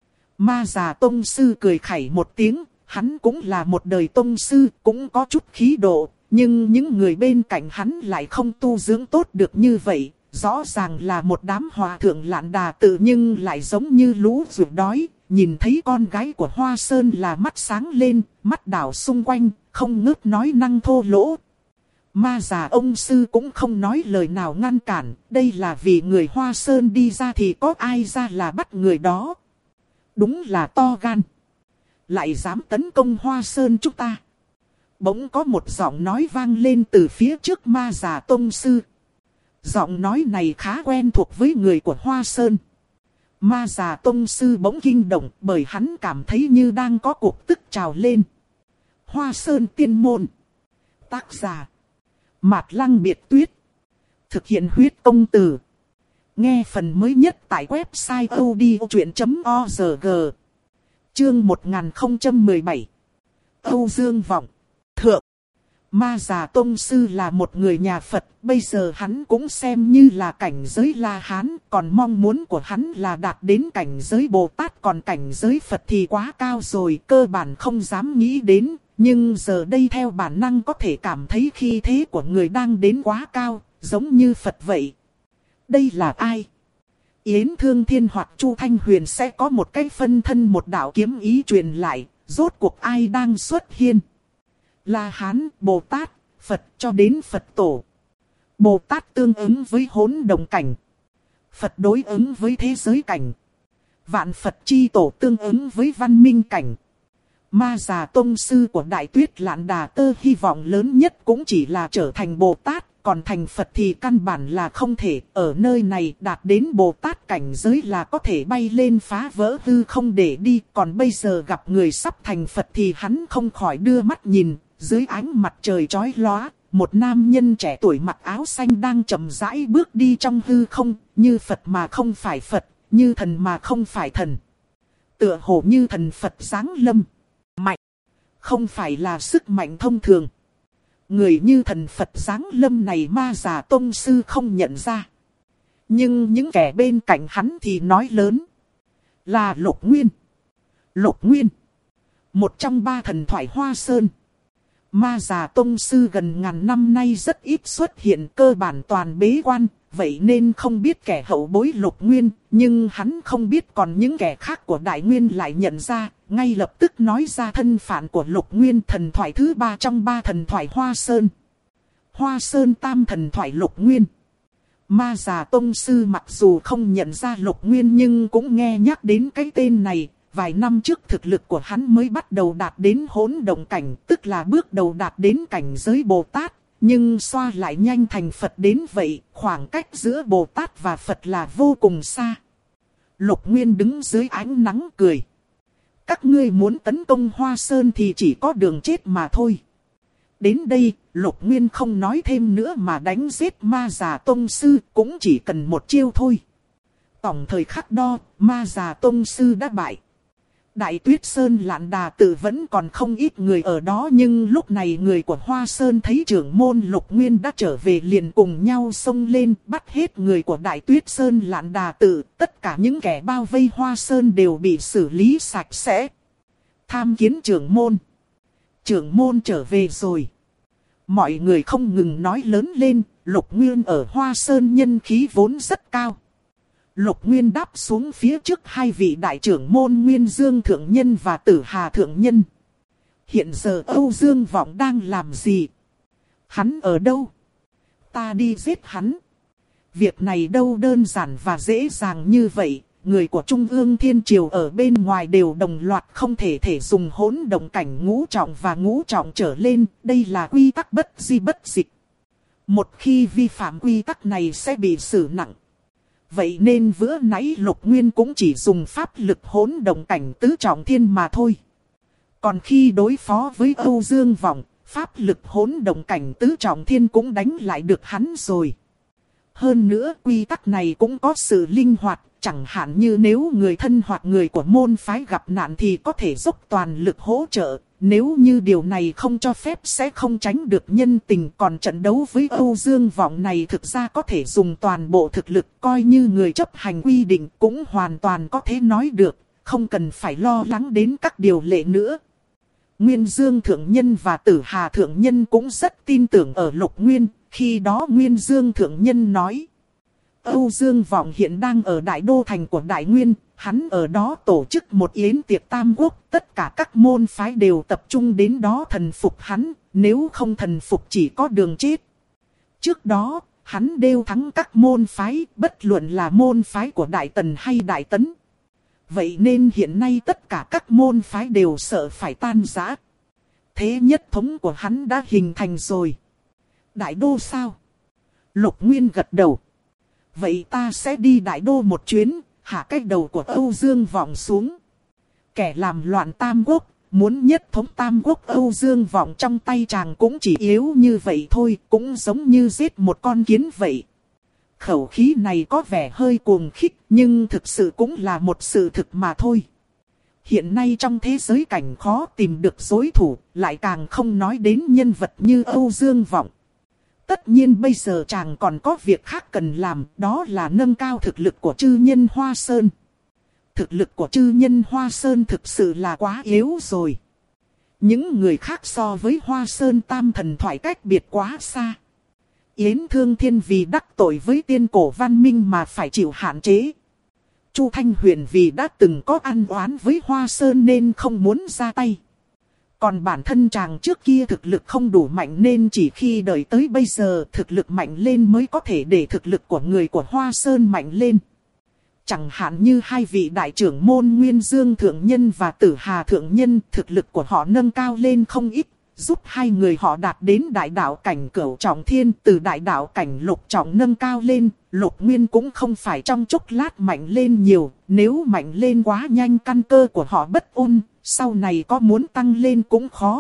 [SPEAKER 1] Ma Già Tông Sư cười khẩy một tiếng, hắn cũng là một đời Tông Sư, cũng có chút khí độ. Nhưng những người bên cạnh hắn lại không tu dưỡng tốt được như vậy. Rõ ràng là một đám hòa thượng Lạn Đà Tự nhưng lại giống như lũ ruột đói. Nhìn thấy con gái của Hoa Sơn là mắt sáng lên, mắt đảo xung quanh, không ngớt nói năng thô lỗ. Ma Già ông sư cũng không nói lời nào ngăn cản, đây là vì người Hoa Sơn đi ra thì có ai ra là bắt người đó. Đúng là to gan. Lại dám tấn công Hoa Sơn chúng ta. Bỗng có một giọng nói vang lên từ phía trước Ma Già tông sư. Giọng nói này khá quen thuộc với người của Hoa Sơn. Ma Già tông sư bỗng kinh động bởi hắn cảm thấy như đang có cuộc tức trào lên. Hoa Sơn tiên môn. Tác giả Mạt Lăng Biệt Tuyết. Thực hiện huyết công từ. Nghe phần mới nhất tại website odchuyện.org. Chương 1017. Âu Dương Vọng. Thượng. Ma Già Tông Sư là một người nhà Phật, bây giờ hắn cũng xem như là cảnh giới La Hán, còn mong muốn của hắn là đạt đến cảnh giới Bồ Tát, còn cảnh giới Phật thì quá cao rồi, cơ bản không dám nghĩ đến, nhưng giờ đây theo bản năng có thể cảm thấy khí thế của người đang đến quá cao, giống như Phật vậy. Đây là ai? Yến Thương Thiên hoặc Chu Thanh Huyền sẽ có một cái phân thân một đạo kiếm ý truyền lại, rốt cuộc ai đang xuất hiện? La Hán, Bồ Tát, Phật cho đến Phật Tổ. Bồ Tát tương ứng với hỗn động cảnh. Phật đối ứng với thế giới cảnh. Vạn Phật chi Tổ tương ứng với văn minh cảnh. Ma Già Tông Sư của Đại Tuyết Lạn Đà Tơ hy vọng lớn nhất cũng chỉ là trở thành Bồ Tát. Còn thành Phật thì căn bản là không thể. Ở nơi này đạt đến Bồ Tát cảnh giới là có thể bay lên phá vỡ hư không để đi. Còn bây giờ gặp người sắp thành Phật thì hắn không khỏi đưa mắt nhìn. Dưới ánh mặt trời chói lóa, một nam nhân trẻ tuổi mặc áo xanh đang chậm rãi bước đi trong hư không, như Phật mà không phải Phật, như thần mà không phải thần. Tựa hồ như thần Phật giáng lâm. Mạnh. Không phải là sức mạnh thông thường. Người như thần Phật giáng lâm này Ma Già Tông Sư không nhận ra. Nhưng những kẻ bên cạnh hắn thì nói lớn. Là Lục Nguyên. Lục Nguyên. Một trong ba thần thoại Hoa Sơn. Ma Già Tông Sư gần ngàn năm nay rất ít xuất hiện, cơ bản toàn bế quan, vậy nên không biết kẻ hậu bối Lục Nguyên, nhưng hắn không biết còn những kẻ khác của Đại Nguyên lại nhận ra, ngay lập tức nói ra thân phận của Lục Nguyên, thần thoại thứ 3 trong 3 thần thoại Hoa Sơn. Hoa Sơn tam thần thoại Lục Nguyên. Ma già tông sư mặc dù không nhận ra Lục Nguyên nhưng cũng nghe nhắc đến cái tên này. Vài năm trước thực lực của hắn mới bắt đầu đạt đến hỗn động cảnh, tức là bước đầu đạt đến cảnh giới Bồ Tát. Nhưng xoa lại nhanh thành Phật đến vậy, khoảng cách giữa Bồ Tát và Phật là vô cùng xa. Lục Nguyên đứng dưới ánh nắng cười. Các ngươi muốn tấn công Hoa Sơn thì chỉ có đường chết mà thôi. Đến đây, Lục Nguyên không nói thêm nữa mà đánh giết ma già tông sư, cũng chỉ cần một chiêu thôi. Tổng thời khắc đó, ma già tông sư đã bại. Đại Tuyết Sơn Lạn Đà Tự vẫn còn không ít người ở đó, nhưng lúc này người của Hoa Sơn thấy trưởng môn Lục Nguyên đã trở về liền cùng nhau xông lên, bắt hết người của Đại Tuyết Sơn Lạn Đà Tự. Tất cả những kẻ bao vây Hoa Sơn đều bị xử lý sạch sẽ. Tham kiến trưởng môn. Trưởng môn trở về rồi. Mọi người không ngừng nói lớn lên, Lục Nguyên ở Hoa Sơn nhân khí vốn rất cao. Lục Nguyên đáp xuống phía trước hai vị đại trưởng môn Nguyên Dương Thượng Nhân và Tử Hà Thượng Nhân. Hiện giờ Âu Dương Vọng đang làm gì? Hắn ở đâu? Ta đi giết hắn. Việc này đâu đơn giản và dễ dàng như vậy. Người của Trung ương Thiên Triều ở bên ngoài đều đồng loạt không thể dùng hỗn động cảnh ngũ trọng và ngũ trọng trở lên. Đây là quy tắc bất di bất dịch. Một khi vi phạm quy tắc này sẽ bị xử nặng. Vậy nên bữa nãy Lục Nguyên cũng chỉ dùng pháp lực hỗn động cảnh tứ trọng thiên mà thôi. Còn khi đối phó với Âu Dương Vọng, pháp lực hỗn động cảnh tứ trọng thiên cũng đánh lại được hắn rồi. Hơn nữa quy tắc này cũng có sự linh hoạt, chẳng hạn như nếu người thân hoặc người của môn phái gặp nạn thì có thể dốc toàn lực hỗ trợ. Nếu như điều này không cho phép sẽ không tránh được nhân tình, còn trận đấu với Âu Dương Vọng này thực ra có thể dùng toàn bộ thực lực, coi như người chấp hành quy định cũng hoàn toàn có thể nói được, không cần phải lo lắng đến các điều lệ nữa. Nguyên Dương Thượng Nhân và Tử Hà Thượng Nhân cũng rất tin tưởng ở Lục Nguyên, khi đó Nguyên Dương Thượng Nhân nói. Âu Dương Vọng hiện đang ở Đại Đô Thành của Đại Nguyên, hắn ở đó tổ chức một yến tiệc tam quốc, tất cả các môn phái đều tập trung đến đó thần phục hắn, nếu không thần phục chỉ có đường chết. Trước đó, hắn đều thắng các môn phái, bất luận là môn phái của Đại Tần hay Đại Tấn. Vậy nên hiện nay tất cả các môn phái đều sợ phải tan rã. Thế nhất thống của hắn đã hình thành rồi. Đại Đô sao? Lục Nguyên gật đầu. Vậy ta sẽ đi Đại Đô một chuyến, hạ cái đầu của Âu Dương Vọng xuống. Kẻ làm loạn Tam Quốc, muốn nhất thống Tam Quốc Âu Dương Vọng trong tay chàng cũng chỉ yếu như vậy thôi, cũng giống như giết một con kiến vậy. Khẩu khí này có vẻ hơi cuồng khích, nhưng thực sự cũng là một sự thực mà thôi. Hiện nay trong thế giới cảnh khó tìm được đối thủ, lại càng không nói đến nhân vật như Âu Dương Vọng. Tất nhiên bây giờ chàng còn có việc khác cần làm, đó là nâng cao thực lực của chư nhân Hoa Sơn. Thực lực của chư nhân Hoa Sơn thực sự là quá yếu rồi. Những người khác so với Hoa Sơn tam thần thoại cách biệt quá xa. Yến Thương Thiên vì đắc tội với tiên cổ văn minh mà phải chịu hạn chế. Chu Thanh Huyền vì đã từng có ăn oán với Hoa Sơn nên không muốn ra tay. Còn bản thân chàng trước kia thực lực không đủ mạnh nên chỉ khi đợi tới bây giờ thực lực mạnh lên mới có thể để thực lực của người của Hoa Sơn mạnh lên. Chẳng hạn như hai vị đại trưởng môn Nguyên Dương Thượng Nhân và Tử Hà Thượng Nhân, thực lực của họ nâng cao lên không ít, giúp hai người họ đạt đến đại đạo cảnh cửu trọng thiên, từ đại đạo cảnh lục trọng nâng cao lên. Lục Nguyên cũng không phải trong chốc lát mạnh lên nhiều, nếu mạnh lên quá nhanh căn cơ của họ bất ổn, sau này có muốn tăng lên cũng khó.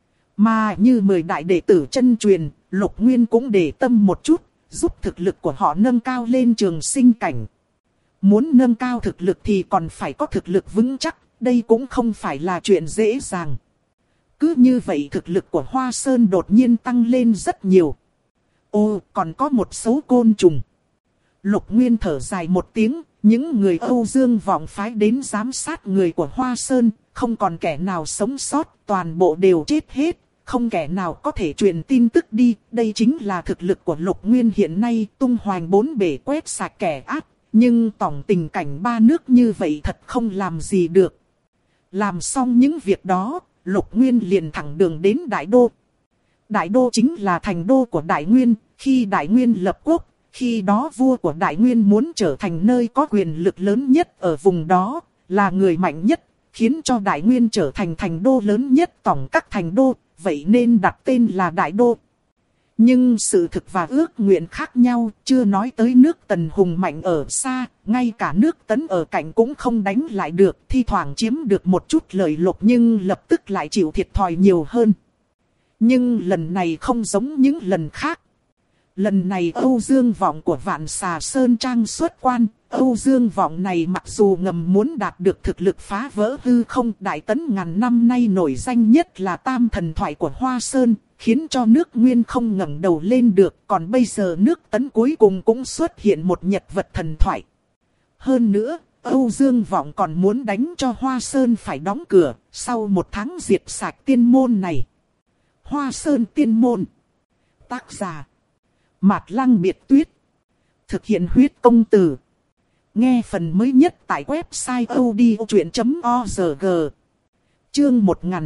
[SPEAKER 1] Mà như 10 đại đệ tử chân truyền, Lục Nguyên cũng để tâm một chút, giúp thực lực của họ nâng cao lên trường sinh cảnh. Muốn nâng cao thực lực thì còn phải có thực lực vững chắc, đây cũng không phải là chuyện dễ dàng. Cứ như vậy thực lực của Hoa Sơn đột nhiên tăng lên rất nhiều. Ồ, còn có một số côn trùng. Lục Nguyên thở dài một tiếng, những người Âu Dương Vọng phái đến giám sát người của Hoa Sơn, không còn kẻ nào sống sót, toàn bộ đều chết hết, không kẻ nào có thể truyền tin tức đi. Đây chính là thực lực của Lục Nguyên hiện nay, tung hoành bốn bể quét sạch kẻ ác. Nhưng tổng tình cảnh ba nước như vậy thật không làm gì được. Làm xong những việc đó, Lục Nguyên liền thẳng đường đến Đại Đô. Đại Đô chính là thành đô của Đại Nguyên. Khi Đại Nguyên lập quốc, khi đó vua của Đại Nguyên muốn trở thành nơi có quyền lực lớn nhất ở vùng đó, là người mạnh nhất, khiến cho Đại Nguyên trở thành thành đô lớn nhất tổng các thành đô, vậy nên đặt tên là Đại Đô. Nhưng sự thực và ước nguyện khác nhau, chưa nói tới nước Tần hùng mạnh ở xa, ngay cả nước Tấn ở cạnh cũng không đánh lại được, thi thoảng chiếm được một chút lợi lộc nhưng lập tức lại chịu thiệt thòi nhiều hơn. Nhưng lần này không giống những lần khác. Lần này Âu Dương Vọng của Vạn Xà Sơn Trang xuất quan, Âu Dương Vọng này mặc dù ngầm muốn đạt được thực lực phá vỡ hư không, Đại Tấn ngàn năm nay nổi danh nhất là tam thần thoại của Hoa Sơn, khiến cho nước Nguyên không ngẩng đầu lên được, còn bây giờ nước Tấn cuối cùng cũng xuất hiện một nhật vật thần thoại. Hơn nữa, Âu Dương Vọng còn muốn đánh cho Hoa Sơn phải đóng cửa, sau một tháng diệt sạch tiên môn này. Hoa Sơn tiên môn. Tác giả Mạt Lăng Biệt Tuyết. Thực hiện huyết công từ. Nghe phần mới nhất tại website odchuyện.org. Chương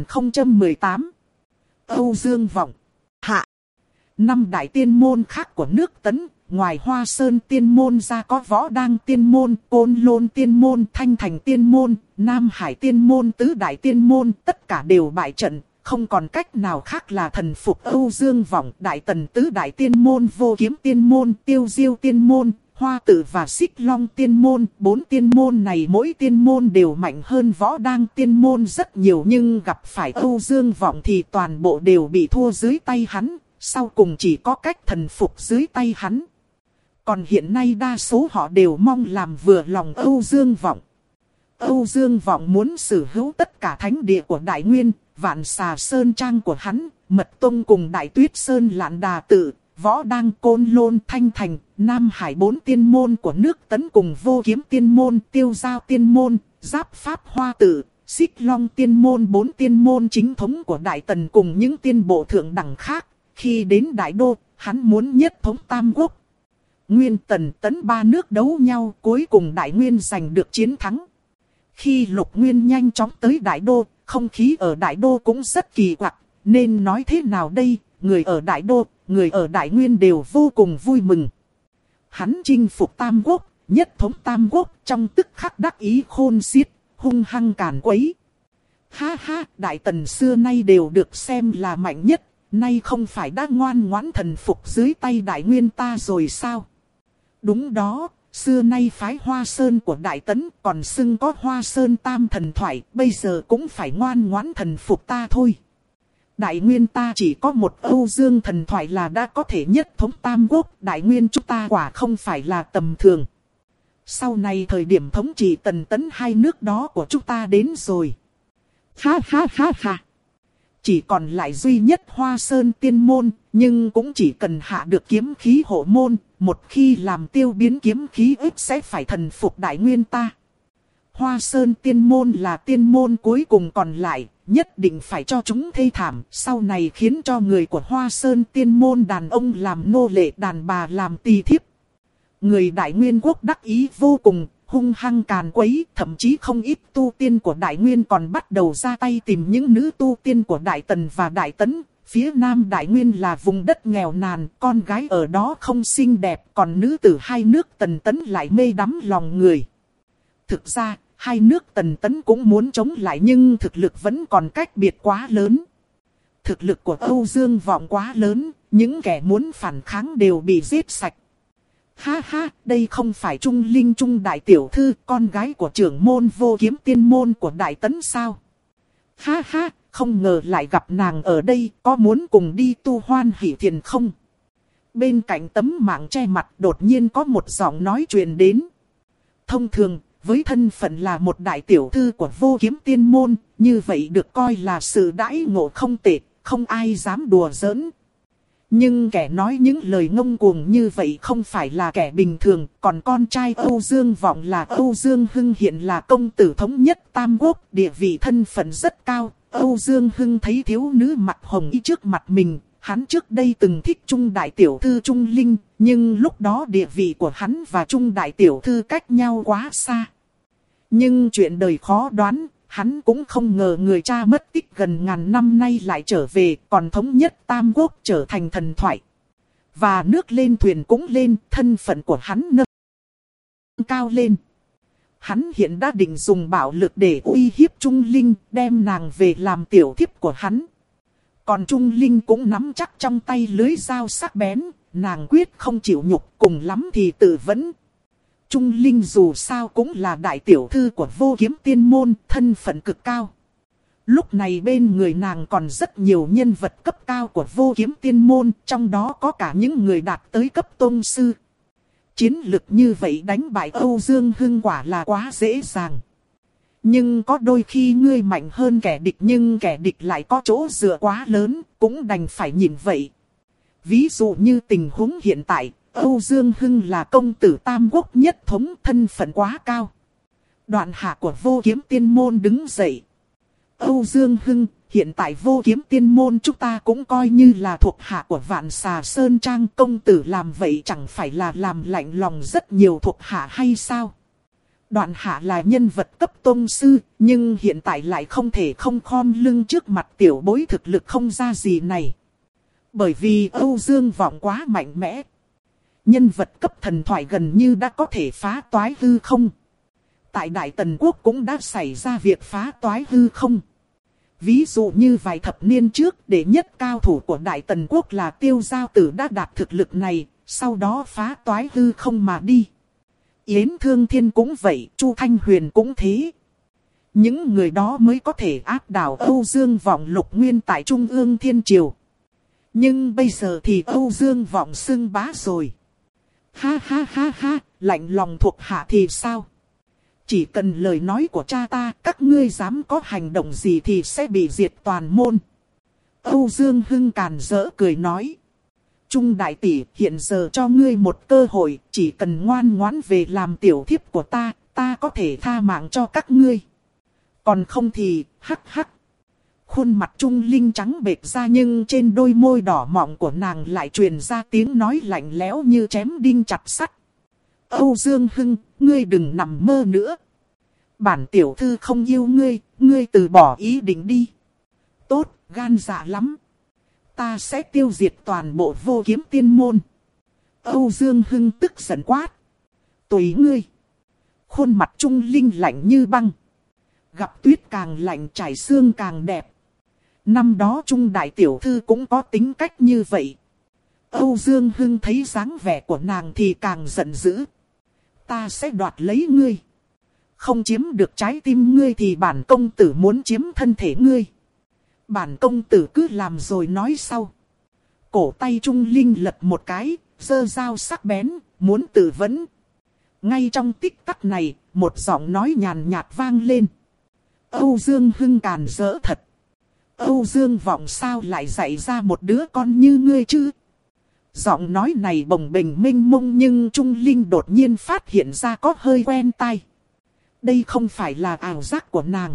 [SPEAKER 1] 1018. Âu Dương Vọng. Hạ. Năm đại tiên môn khác của nước Tấn, ngoài Hoa Sơn tiên môn ra có Võ Đăng tiên môn, Côn Lôn tiên môn, Thanh Thành tiên môn, Nam Hải tiên môn, tứ đại tiên môn, tất cả đều bại trận. Không còn cách nào khác là thần phục Âu Dương Vọng. Đại Tần tứ đại tiên môn, Vô Kiếm tiên môn, Tiêu Diêu tiên môn, Hoa Tự và Xích Long tiên môn. Bốn tiên môn này mỗi tiên môn đều mạnh hơn Võ Đăng tiên môn rất nhiều, nhưng gặp phải Âu Dương Vọng thì toàn bộ đều bị thua dưới tay hắn. Sau cùng chỉ có cách thần phục dưới tay hắn. Còn hiện nay đa số họ đều mong làm vừa lòng Âu Dương Vọng. Âu Dương Vọng muốn sở hữu tất cả thánh địa của Đại Nguyên, Vạn Xà Sơn Trang của hắn, Mật Tông cùng Đại Tuyết Sơn Lạn Đà Tự, Võ Đăng, Côn Lôn, Thanh Thành, Nam Hải bốn tiên môn của nước Tấn cùng Vô Kiếm tiên môn, Tiêu Giao tiên môn, Giáp Pháp Hoa Tự, Xích Long tiên môn, bốn tiên môn chính thống của Đại Tần cùng những tiên bộ thượng đẳng khác. Khi đến Đại Đô, hắn muốn nhất thống Tam Quốc. Nguyên Tần Tấn ba nước đấu nhau, cuối cùng Đại Nguyên giành được chiến thắng. Khi Lục Nguyên nhanh chóng tới Đại Đô, không khí ở Đại Đô cũng rất kỳ quặc, nên nói thế nào đây, người ở Đại Đô, người ở Đại Nguyên đều vô cùng vui mừng. Hắn chinh phục Tam Quốc, nhất thống Tam Quốc, trong tức khắc đắc ý khôn xiết, hung hăng càn quấy. Ha ha, Đại Tần xưa nay đều được xem là mạnh nhất, nay không phải đã ngoan ngoãn thần phục dưới tay Đại Nguyên ta rồi sao? Đúng đó. Xưa nay phái Hoa Sơn của Đại Tấn còn xưng có Hoa Sơn tam thần thoại, bây giờ cũng phải ngoan ngoãn thần phục ta thôi. Đại Nguyên ta chỉ có một Âu Dương thần thoại là đã có thể nhất thống Tam Quốc, Đại Nguyên chúng ta quả không phải là tầm thường. Sau này thời điểm thống trị Tần Tấn hai nước đó của chúng ta đến rồi. Ha ha ha ha. Chỉ còn lại duy nhất Hoa Sơn tiên môn, nhưng cũng chỉ cần hạ được kiếm khí hộ môn, một khi làm tiêu biến kiếm khí ức sẽ phải thần phục Đại Nguyên ta. Hoa Sơn tiên môn là tiên môn cuối cùng còn lại, nhất định phải cho chúng thê thảm, sau này khiến cho người của Hoa Sơn tiên môn đàn ông làm nô lệ, đàn bà làm tỳ thiếp. Người Đại Nguyên quốc đắc ý vô cùng, hung hăng càn quấy, thậm chí không ít tu tiên của Đại Nguyên còn bắt đầu ra tay tìm những nữ tu tiên của Đại Tần và Đại Tấn. Phía Nam Đại Nguyên là vùng đất nghèo nàn, con gái ở đó không xinh đẹp, còn nữ tử hai nước Tần Tấn lại mê đắm lòng người. Thực ra, hai nước Tần Tấn cũng muốn chống lại nhưng thực lực vẫn còn cách biệt quá lớn. Thực lực của Âu Dương Vọng quá lớn, những kẻ muốn phản kháng đều bị giết sạch. Ha ha, đây không phải Trung Linh Trung đại tiểu thư, con gái của trưởng môn Vô Kiếm tiên môn của Đại Tấn sao? Ha ha, không ngờ lại gặp nàng ở đây, có muốn cùng đi tu Hoan Hỷ Thiền không? Bên cạnh tấm mảng che mặt đột nhiên có một giọng nói truyền đến. Thông thường, với thân phận là một đại tiểu thư của Vô Kiếm tiên môn, như vậy được coi là sự đãi ngộ không tệ, không ai dám đùa giỡn. Nhưng kẻ nói những lời ngông cuồng như vậy không phải là kẻ bình thường, còn con trai Âu Dương Vọng là Âu Dương Hưng hiện là công tử thống nhất Tam Quốc, địa vị thân phận rất cao, Âu Dương Hưng thấy thiếu nữ mặc hồng y trước mặt mình, hắn trước đây từng thích Trung đại tiểu thư Trung Linh, nhưng lúc đó địa vị của hắn và Trung đại tiểu thư cách nhau quá xa. Nhưng chuyện đời khó đoán, hắn cũng không ngờ người cha mất tích gần ngàn năm nay lại trở về, còn thống nhất Tam Quốc trở thành thần thoại. Và nước lên thuyền cũng lên, thân phận của hắn nâng cao lên. Hắn hiện đã định dùng bạo lực để uy hiếp Trung Linh, đem nàng về làm tiểu thiếp của hắn. Còn Trung Linh cũng nắm chắc trong tay lưới dao sắc bén, nàng quyết không chịu nhục, cùng lắm thì tự vẫn. Trung Linh dù sao cũng là đại tiểu thư của Vô Kiếm Tiên môn, thân phận cực cao. Lúc này bên người nàng còn rất nhiều nhân vật cấp cao của Vô Kiếm Tiên môn, trong đó có cả những người đạt tới cấp tôn sư. Chiến lực như vậy đánh bại Âu Dương Hưng quả là quá dễ dàng. Nhưng có đôi khi ngươi mạnh hơn kẻ địch nhưng kẻ địch lại có chỗ dựa quá lớn, cũng đành phải nhìn vậy. Ví dụ như tình huống hiện tại, Âu Dương Hưng là công tử Tam Quốc nhất thống, thân phận quá cao. Đoạn hạ của Vô Kiếm Tiên môn đứng dậy. Âu Dương Hưng, hiện tại Vô Kiếm Tiên môn chúng ta cũng coi như là thuộc hạ của Vạn Xà Sơn Trang, công tử làm vậy chẳng phải là làm lạnh lòng rất nhiều thuộc hạ hay sao? Đoạn hạ là nhân vật cấp tôn sư, nhưng hiện tại lại không thể không khom lưng trước mặt tiểu bối thực lực không ra gì này. Bởi vì Âu Dương Vọng quá mạnh mẽ. Nhân vật cấp thần thoại gần như đã có thể phá toái hư không. Tại Đại Tần Quốc cũng đã xảy ra việc phá toái hư không. Ví dụ như vài thập niên trước, đệ nhất cao thủ của Đại Tần Quốc là Tiêu Giao Tử đã đạt thực lực này, sau đó phá toái hư không mà đi. Yến Thương Thiên cũng vậy, Chu Thanh Huyền cũng thế. Những người đó mới có thể áp đảo Âu Dương Vọng Lục Nguyên tại Trung ương Thiên Triều. Nhưng bây giờ thì Âu Dương Vọng xưng bá rồi. Ha ha ha ha, lạnh lòng thuộc hạ thì sao? Chỉ cần lời nói của cha ta, các ngươi dám có hành động gì thì sẽ bị diệt toàn môn. Âu Dương Hưng càn rỡ cười nói. Trung đại tỷ, hiện giờ cho ngươi một cơ hội, chỉ cần ngoan ngoãn về làm tiểu thiếp của ta, ta có thể tha mạng cho các ngươi. Còn không thì, hắc hắc. Khuôn mặt Trung Linh trắng bệch ra nhưng trên đôi môi đỏ mọng của nàng lại truyền ra tiếng nói lạnh lẽo như chém đinh chặt sắt. Âu Dương Hưng, ngươi đừng nằm mơ nữa. Bản tiểu thư không yêu ngươi, ngươi từ bỏ ý định đi. Tốt, gan dạ lắm. Ta sẽ tiêu diệt toàn bộ Vô Kiếm Tiên môn. Âu Dương Hưng tức giận quát. Tùy ngươi. Khuôn mặt Trung Linh lạnh như băng. Gặp tuyết càng lạnh trải xương càng đẹp. Năm đó Trung đại tiểu thư cũng có tính cách như vậy. Âu Dương Hưng thấy dáng vẻ của nàng thì càng giận dữ. Ta sẽ đoạt lấy ngươi. Không chiếm được trái tim ngươi thì bản công tử muốn chiếm thân thể ngươi. Bản công tử cứ làm rồi nói sau. Cổ tay Trung Linh lật một cái, giơ dao sắc bén, muốn tự vấn. Ngay trong tích tắc này, một giọng nói nhàn nhạt vang lên. Âu Dương Hưng càn rỡ thật. Âu Dương Vọng sao lại dạy ra một đứa con như ngươi chứ? Giọng nói này bồng bềnh mênh mông nhưng Trung Linh đột nhiên phát hiện ra có hơi quen tai. Đây không phải là ảo giác của nàng.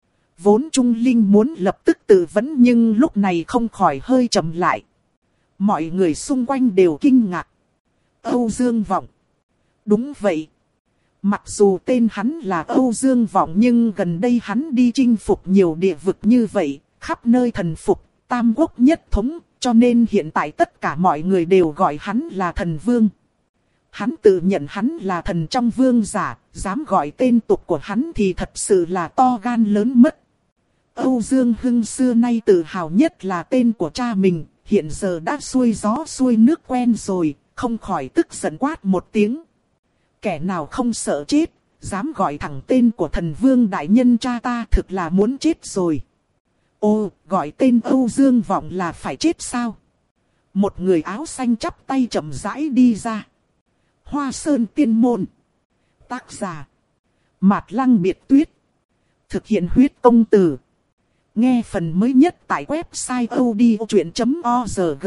[SPEAKER 1] Vốn Trung Linh muốn lập tức tự vấn nhưng lúc này không khỏi hơi chậm lại. Mọi người xung quanh đều kinh ngạc. Âu Dương Vọng. Đúng vậy. Mặc dù tên hắn là Âu Dương Vọng nhưng gần đây hắn đi chinh phục nhiều địa vực như vậy, khắp nơi thần phục, Tam Quốc nhất thống, cho nên hiện tại tất cả mọi người đều gọi hắn là thần vương. Hắn tự nhận hắn là thần trong vương giả, dám gọi tên tục của hắn thì thật sự là to gan lớn mất. Âu Dương Hưng xưa nay tự hào nhất là tên của cha mình, hiện giờ đã xuôi gió xuôi nước quen rồi, không khỏi tức giận quát một tiếng. Kẻ nào không sợ chết, dám gọi thẳng tên của thần vương đại nhân cha ta thực là muốn chết rồi. Ô, gọi tên Âu Dương Vọng là phải chết sao? Một người áo xanh chắp tay chậm rãi đi ra. Hoa Sơn Tiên Môn. Tác giả. Mạt Lăng Biệt Tuyết. Thực hiện huyết công từ. Nghe phần mới nhất tại website odchuyện.org.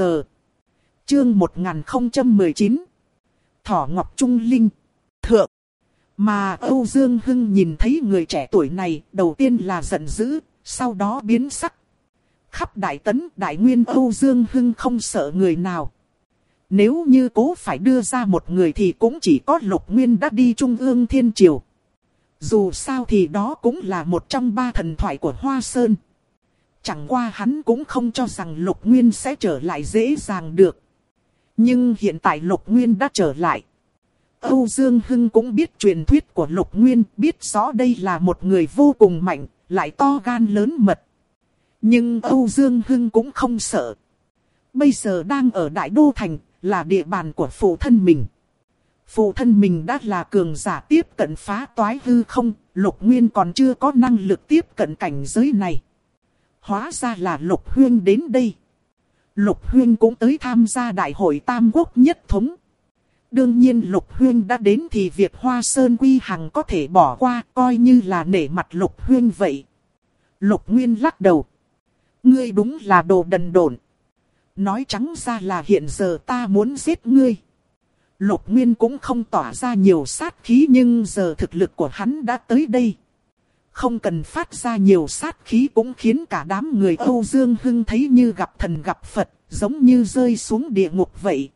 [SPEAKER 1] Chương 1019. Thỏ Ngọc Trung Linh. Thượng. Mà Âu Dương Hưng nhìn thấy người trẻ tuổi này, đầu tiên là giận dữ, sau đó biến sắc. Khắp Đại Tấn, Đại Nguyên, Âu Dương Hưng không sợ người nào. Nếu như cố phải đưa ra một người thì cũng chỉ có Lục Nguyên đã đi Trung ương Thiên Triều. Dù sao thì đó cũng là một trong 3 thần thoại của Hoa Sơn. Chẳng qua hắn cũng không cho rằng Lục Nguyên sẽ trở lại dễ dàng được. Nhưng hiện tại Lục Nguyên đã trở lại. Âu Dương Hưng cũng biết truyền thuyết của Lục Nguyên, biết rõ đây là một người vô cùng mạnh, lại to gan lớn mật. Nhưng Âu Dương Hưng cũng không sợ. Bây giờ đang ở Đại Đô Thành, là địa bàn của phụ thân mình. Phụ thân mình đã là cường giả tiếp cận phá toái hư không, Lục Nguyên còn chưa có năng lực tiếp cận cảnh giới này. Hóa ra là Lục Huyên đến đây. Lục Huyên cũng tới tham gia đại hội Tam Quốc nhất thống. Đương nhiên Lục Huyên đã đến thì việc Hoa Sơn quy hằng có thể bỏ qua, coi như là nể mặt Lục Huyên vậy. Lục Nguyên lắc đầu. Ngươi đúng là đồ đần độn. Nói trắng ra là hiện giờ ta muốn giết ngươi. Lục Nguyên cũng không tỏa ra nhiều sát khí, nhưng giờ thực lực của hắn đã tới đây. Không cần phát ra nhiều sát khí cũng khiến cả đám người Âu Dương Hưng thấy như gặp thần gặp Phật, giống như rơi xuống địa ngục vậy.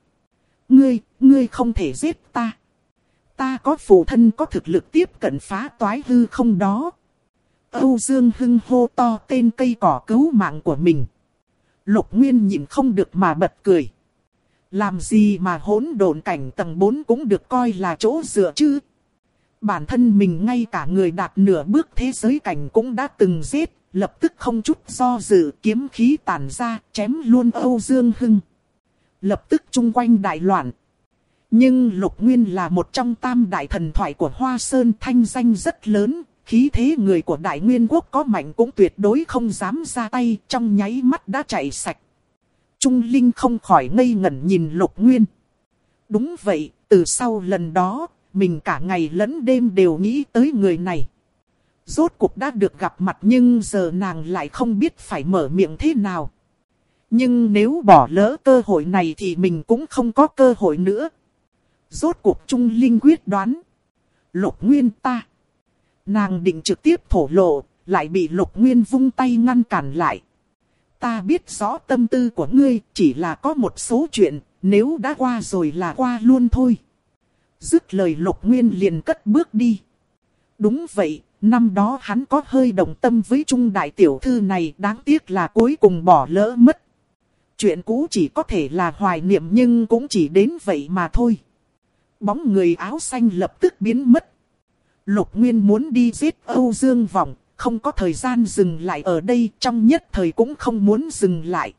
[SPEAKER 1] Ngươi không thể giết ta. Ta có phụ thân có thực lực tiếp cận phá toái hư không đó. Âu Dương Hưng hô to tên cây cỏ cứu mạng của mình. Lục Nguyên nhịn không được mà bật cười. Làm gì mà hỗn độn cảnh tầng 4 cũng được coi là chỗ dựa chứ. Bản thân mình ngay cả người đạt nửa bước thế giới cảnh cũng đã từng giết, lập tức không chút do dự kiếm khí tản ra, chém luôn Âu Dương Hưng. Lập tức chung quanh đại loạn. Nhưng Lục Nguyên là một trong 3 đại thần thoại của Hoa Sơn, thanh danh rất lớn, khí thế người của Đại Nguyên Quốc có mạnh cũng tuyệt đối không dám ra tay, trong nháy mắt đã chạy sạch. Trung Linh không khỏi ngây ngẩn nhìn Lục Nguyên. Đúng vậy, từ sau lần đó, mình cả ngày lẫn đêm đều nghĩ tới người này. Rốt cuộc đã được gặp mặt nhưng giờ nàng lại không biết phải mở miệng thế nào. Nhưng nếu bỏ lỡ cơ hội này thì mình cũng không có cơ hội nữa. Rốt cuộc Trung Linh quyết đoán. Lục Nguyên ta. Nàng định trực tiếp thổ lộ, lại bị Lục Nguyên vung tay ngăn cản lại. Ta biết rõ tâm tư của ngươi, chỉ là có một số chuyện, nếu đã qua rồi là qua luôn thôi. Dứt lời Lục Nguyên liền cất bước đi. Đúng vậy, năm đó hắn có hơi động tâm với Trung đại tiểu thư này, đáng tiếc là cuối cùng bỏ lỡ mất. Chuyện cũ chỉ có thể là hoài niệm nhưng cũng chỉ đến vậy mà thôi. Bóng người áo xanh lập tức biến mất. Lục Nguyên muốn đi giết Âu Dương Vọng, không có thời gian dừng lại ở đây, trong nhất thời cũng không muốn dừng lại.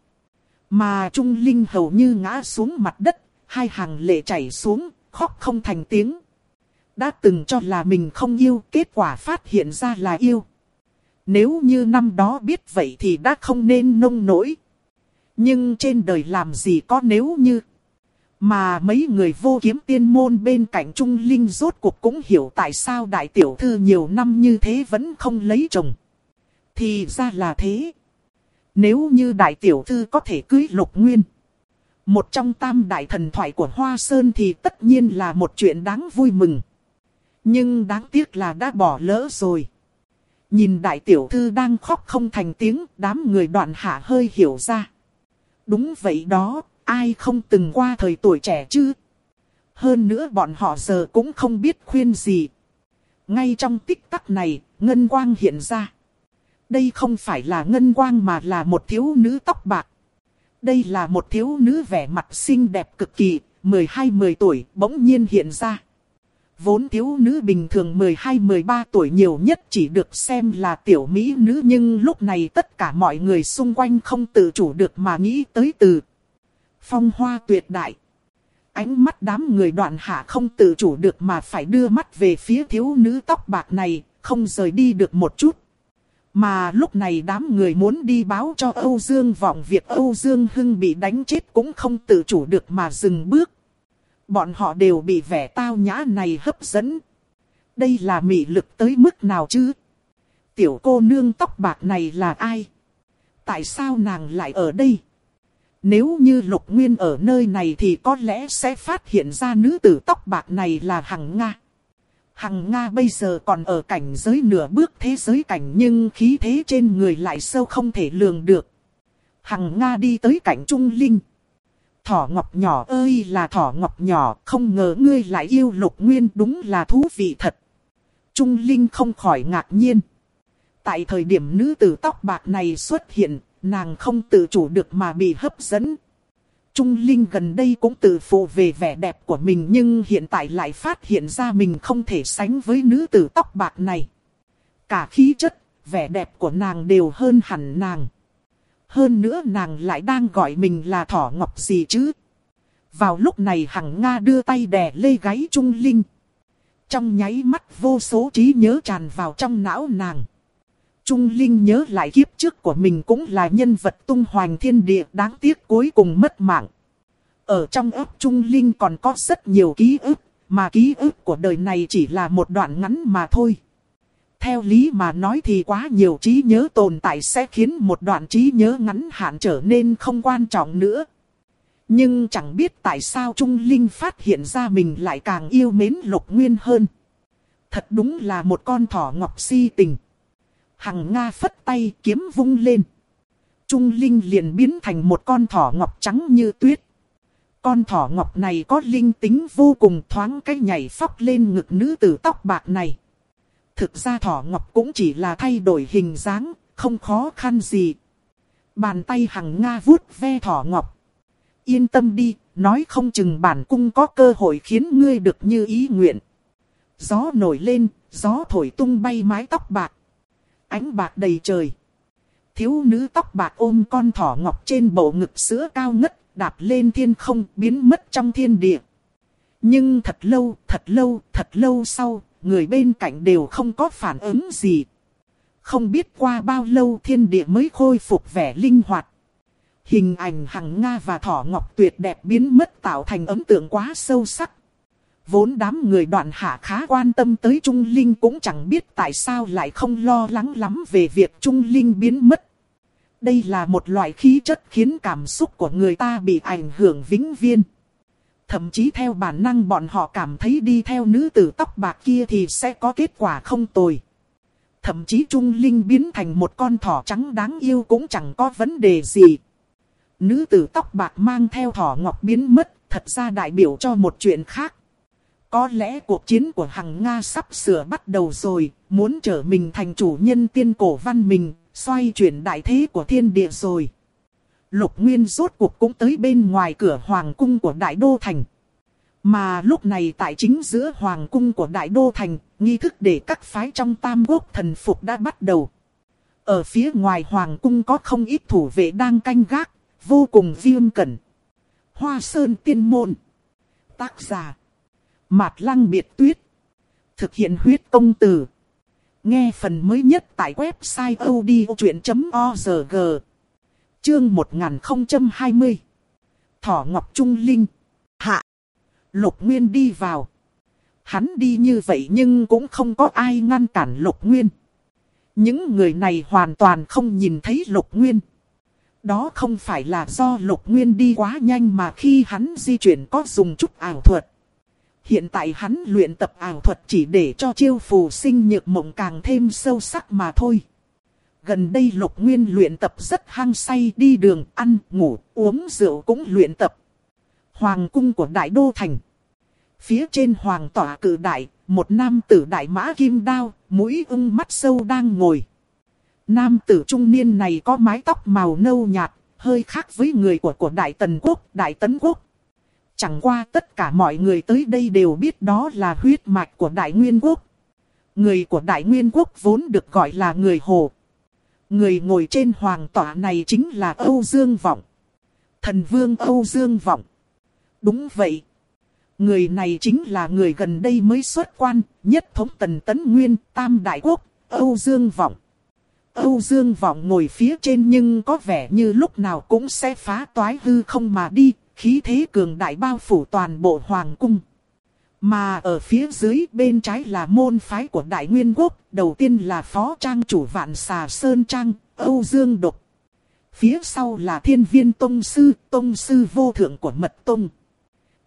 [SPEAKER 1] Mà Trung Linh hầu như ngã xuống mặt đất, 2 hàng lệ chảy xuống, khóc không thành tiếng. Đã từng cho là mình không yêu, kết quả phát hiện ra là yêu. Nếu như năm đó biết vậy thì đã không nên nông nỗi. Nhưng trên đời làm gì có nếu như. Mà mấy người vô kiếm tiên môn bên cạnh Trung Linh rốt cuộc cũng hiểu tại sao đại tiểu thư nhiều năm như thế vẫn không lấy chồng. Thì ra là thế. Nếu như đại tiểu thư có thể cưới Lục Nguyên, một trong 3 đại thần thoại của Hoa Sơn, thì tất nhiên là một chuyện đáng vui mừng. Nhưng đáng tiếc là đã bỏ lỡ rồi. Nhìn đại tiểu thư đang khóc không thành tiếng, đám người Đoạn Hạ hơi hiểu ra. Đúng vậy đó, ai không từng qua thời tuổi trẻ chứ. Hơn nữa bọn họ giờ cũng không biết khuyên gì. Ngay trong tích tắc này, ngân quang hiện ra. Đây không phải là ngân quang mà là một thiếu nữ tóc bạc. Đây là một thiếu nữ vẻ mặt xinh đẹp cực kỳ, 12-10 tuổi bỗng nhiên hiện ra. Vốn thiếu nữ bình thường 12-13 tuổi nhiều nhất chỉ được xem là tiểu mỹ nữ, nhưng lúc này tất cả mọi người xung quanh không tự chủ được mà nghĩ tới từ phong hoa tuyệt đại. Ánh mắt đám người Đoạn Hạ không tự chủ được mà phải đưa mắt về phía thiếu nữ tóc bạc này, không rời đi được một chút. Mà lúc này đám người muốn đi báo cho Âu Dương Vọng việc Âu Dương Hưng bị đánh chết cũng không tự chủ được mà dừng bước. Bọn họ đều bị vẻ tao nhã này hấp dẫn. Đây là mị lực tới mức nào chứ? Tiểu cô nương tóc bạc này là ai? Tại sao nàng lại ở đây? Nếu như Lục Nguyên ở nơi này thì có lẽ sẽ phát hiện ra nữ tử tóc bạc này là Hằng Nga. Hằng Nga bây giờ còn ở cảnh giới nửa bước thế giới cảnh, nhưng khí thế trên người lại sâu không thể lường được. Hằng Nga đi tới cạnh Trung Linh. Thỏ ngọc nhỏ ơi là thỏ ngọc nhỏ, không ngờ ngươi lại yêu Lục Nguyên, đúng là thú vị thật. Trung Linh không khỏi ngạc nhiên. Tại thời điểm nữ tử tóc bạc này xuất hiện, nàng không tự chủ được mà bị hấp dẫn. Trung Linh gần đây cũng tự phụ về vẻ đẹp của mình, nhưng hiện tại lại phát hiện ra mình không thể sánh với nữ tử tóc bạc này. Cả khí chất, vẻ đẹp của nàng đều hơn hẳn nàng. Hơn nữa nàng lại đang gọi mình là thỏ ngọc gì chứ. Vào lúc này Hằng Nga đưa tay đè lê gáy Trung Linh. Trong nháy mắt vô số trí nhớ tràn vào trong não nàng. Trung Linh nhớ lại kiếp trước của mình cũng là nhân vật tung hoành thiên địa, đáng tiếc cuối cùng mất mạng. Ở trong óc Trung Linh còn có rất nhiều ký ức, mà ký ức của đời này chỉ là một đoạn ngắn mà thôi. Theo lý mà nói thì quá nhiều trí nhớ tồn tại sẽ khiến một đoạn trí nhớ ngắn hạn trở nên không quan trọng nữa. Nhưng chẳng biết tại sao Trung Linh phát hiện ra mình lại càng yêu mến Lục Nguyên hơn. Thật đúng là một con thỏ ngọc si tình. Hằng Nga phất tay kiếm vung lên. Trung Linh liền biến thành một con thỏ ngọc trắng như tuyết. Con thỏ ngọc này có linh tính vô cùng, thoáng cái nhảy phóc lên ngực nữ tử tóc bạc này. Thực ra thỏ ngọc cũng chỉ là thay đổi hình dáng, không khó khăn gì. Bàn tay Hằng Nga vuốt ve thỏ ngọc. Yên tâm đi, nói không chừng bản cung có cơ hội khiến ngươi được như ý nguyện. Gió nổi lên, gió thổi tung bay mái tóc bạc. Ánh bạc đầy trời. Thiếu nữ tóc bạc ôm con thỏ ngọc trên bộ ngực sữa cao ngất, đạp lên thiên không, biến mất trong thiên địa. Nhưng thật lâu sau, người bên cạnh đều không có phản ứng gì. Không biết qua bao lâu thiên địa mới khôi phục vẻ linh hoạt. Hình ảnh Hằng Nga và thỏ ngọc tuyệt đẹp biến mất tạo thành ấn tượng quá sâu sắc. Vốn đám người Đoạn Hạ khá quan tâm tới Trung Linh cũng chẳng biết tại sao lại không lo lắng lắm về việc Trung Linh biến mất. Đây là một loại khí chất khiến cảm xúc của người ta bị ảnh hưởng vĩnh viễn. Thậm chí theo bản năng bọn họ cảm thấy đi theo nữ tử tóc bạc kia thì sẽ có kết quả không tồi. Thậm chí Trung Linh biến thành một con thỏ trắng đáng yêu cũng chẳng có vấn đề gì. Nữ tử tóc bạc mang theo thỏ ngọc biến mất, thật ra đại biểu cho một chuyện khác. Có lẽ cuộc chiến của Hằng Nga sắp sửa bắt đầu rồi, muốn trở mình thành chủ nhân tiên cổ văn mình, xoay chuyển đại thế của thiên địa rồi. Lục Nguyên rốt cuộc cũng tới bên ngoài cửa hoàng cung của Đại Đô Thành. Mà lúc này tại chính giữa hoàng cung của Đại Đô Thành, nghi thức để các phái trong Tam Quốc thần phục đã bắt đầu. Ở phía ngoài hoàng cung có không ít thủ vệ đang canh gác, vô cùng nghiêm cẩn. Hoa Sơn Tiên Môn. Tác giả Mạt Lăng Biệt Tuyết. Thực hiện huyết công từ. Nghe phần mới nhất tại website odchuyện.org. Chương 1020. Thỏ Ngọc Trung Linh. Hạ. Lục Nguyên đi vào. Hắn đi như vậy nhưng cũng không có ai ngăn cản Lục Nguyên. Những người này hoàn toàn không nhìn thấy Lục Nguyên. Đó không phải là do Lục Nguyên đi quá nhanh mà khi hắn di chuyển có dùng chút ảo thuật. Hiện tại hắn luyện tập ảo thuật chỉ để cho chiêu phù sinh nhược mộng càng thêm sâu sắc mà thôi. Gần đây Lục Nguyên luyện tập rất hăng say, đi đường, ăn, ngủ, uống rượu cũng luyện tập. Hoàng cung của Đại Đô Thành. Phía trên hoàng tỏa cử đại, một nam tử đại mã kim đao, mũi ưng mắt sâu đang ngồi. Nam tử trung niên này có mái tóc màu nâu nhạt, hơi khác với người của Đại Tần Quốc, Đại Tấn Quốc. Chẳng qua tất cả mọi người tới đây đều biết đó là huyết mạch của Đại Nguyên Quốc. Người của Đại Nguyên Quốc vốn được gọi là người Hồ. Người ngồi trên hoàng tỏa này chính là Âu Dương Vọng. Thần vương Âu Dương Vọng. Đúng vậy. Người này chính là người gần đây mới xuất quan, nhất thống Tần Tấn Nguyên, Tam Đại Quốc, Âu Dương Vọng. Âu Dương Vọng ngồi phía trên nhưng có vẻ như lúc nào cũng sẽ phá toái hư không mà đi, khí thế cường đại bao phủ toàn bộ hoàng cung. Mà ở phía dưới bên trái là môn phái của Đại Nguyên Quốc, đầu tiên là phó trang chủ Vạn Xà Sơn Trang, Âu Dương Độc. Phía sau là Thiên Viên Tông Sư vô thượng của Mật Tông.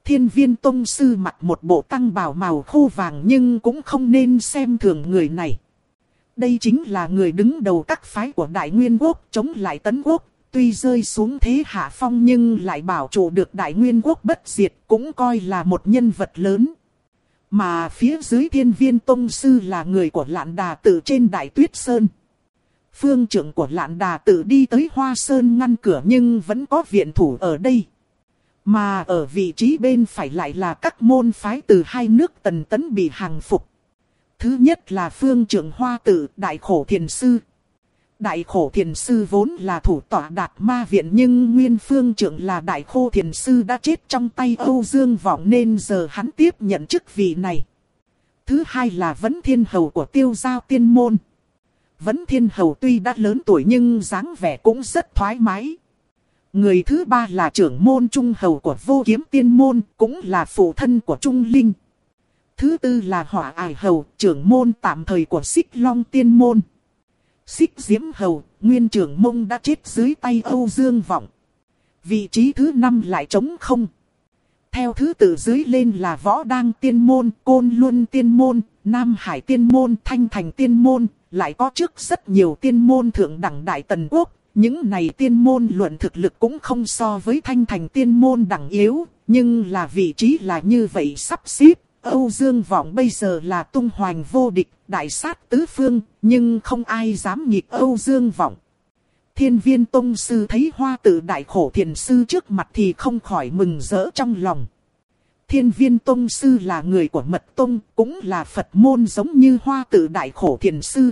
[SPEAKER 1] Thiên Viên Tông Sư mặc một bộ tăng bào màu khô vàng nhưng cũng không nên xem thường người này. Đây chính là người đứng đầu các phái của Đại Nguyên Quốc chống lại Tấn Quốc. Tuy rơi xuống thế hạ phong nhưng lại bảo trụ được Đại Nguyên Quốc bất diệt, cũng coi là một nhân vật lớn. Mà phía dưới Thiên Viên Tông Sư là người của Lạn Đà Tự trên Đại Tuyết Sơn. Phương trưởng của Lạn Đà Tự đi tới Hoa Sơn ngăn cửa nhưng vẫn có viện thủ ở đây. Mà ở vị trí bên phải lại là các môn phái từ hai nước Tần Tấn bị hàng phục. Thứ nhất là phương trưởng Hoa Tự, Đại Khổ Thiền Sư. Đại Khổ Thiền Sư vốn là thủ tọa Đạt Ma Viện nhưng nguyên phương trưởng là Đại Khô Thiền Sư đã chết trong tay Âu Dương Vọng nên giờ hắn tiếp nhận chức vị này. Thứ hai là Vấn Thiên Hầu của Tiêu Giao Tiên Môn. Vấn Thiên Hầu tuy đã lớn tuổi nhưng dáng vẻ cũng rất thoải mái. Người thứ ba là trưởng môn Trung Hầu của Vô Kiếm Tiên Môn, cũng là phụ thân của Trung Linh. Thứ tư là Hỏa Ải Hầu, trưởng môn tạm thời của Xích Long Tiên Môn. Xích Diễm Hầu, nguyên trưởng môn đã chết dưới tay Âu Dương Vọng. Vị trí thứ 5 lại trống không. Theo thứ tự dưới lên là Võ Đăng Tiên Môn, Côn Luân Tiên Môn, Nam Hải Tiên Môn, Thanh Thành Tiên Môn. Lại có trước rất nhiều tiên môn thượng đẳng Đại Tần Quốc. Những này tiên môn luận thực lực cũng không so với Thanh Thành Tiên Môn đẳng yếu. Nhưng là vị trí là như vậy sắp xếp. Âu Dương Vọng bây giờ là tung hoành vô địch, đại sát tứ phương, nhưng không ai dám nghịch Âu Dương Vọng. Thiên Viên Tông Sư thấy Hoa Tự Đại Khổ Thiền Sư trước mặt thì không khỏi mừng rỡ trong lòng. Thiên Viên Tông Sư là người của Mật Tông, cũng là Phật môn giống như Hoa Tự Đại Khổ Thiền Sư.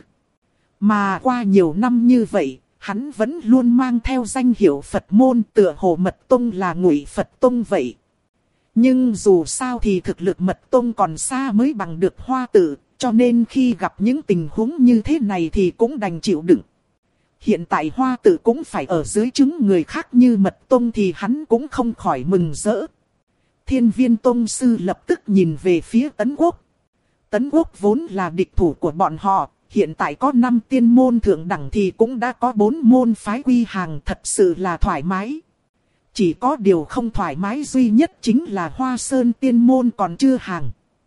[SPEAKER 1] Mà qua nhiều năm như vậy, hắn vẫn luôn mang theo danh hiệu Phật môn, tựa hồ Mật Tông là Ngụy Phật Tông vậy. Nhưng dù sao thì thực lực Mật Tông còn xa mới bằng được Hoa Tự, cho nên khi gặp những tình huống như thế này thì cũng đành chịu đựng. Hiện tại Hoa Tự cũng phải ở dưới chứng người khác như Mật Tông thì hắn cũng không khỏi mừng rỡ. Thiên Viên Tông Sư lập tức nhìn về phía Tấn Quốc. Tấn Quốc vốn là địch thủ của bọn họ, hiện tại có 5 tiên môn thượng đẳng thì cũng đã có 4 môn phái quy hàng, thật sự là thoải mái. Chỉ có điều không thoải mái duy nhất chính là Hoa Sơn Tiên Môn còn chưa hàng.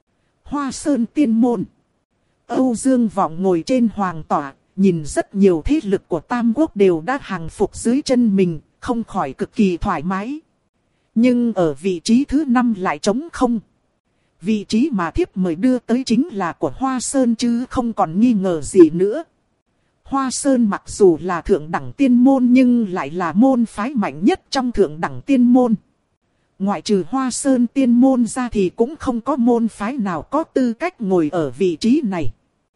[SPEAKER 1] Hoa Sơn Tiên Môn. Âu Dương Vọng ngồi trên hoàng tọa, nhìn rất nhiều thế lực của Tam Quốc đều đã hàng phục dưới chân mình, không khỏi cực kỳ thoải mái. Nhưng ở vị trí thứ 5 lại trống không. Vị trí mà thiếp mời đưa tới chính là của Hoa Sơn chứ không còn nghi ngờ gì nữa. Hoa Sơn mặc dù là thượng đẳng tiên môn nhưng lại là môn phái mạnh nhất trong thượng đẳng tiên môn. Ngoại trừ Hoa Sơn tiên môn ra thì cũng không có môn phái nào có tư cách ngồi ở vị trí này.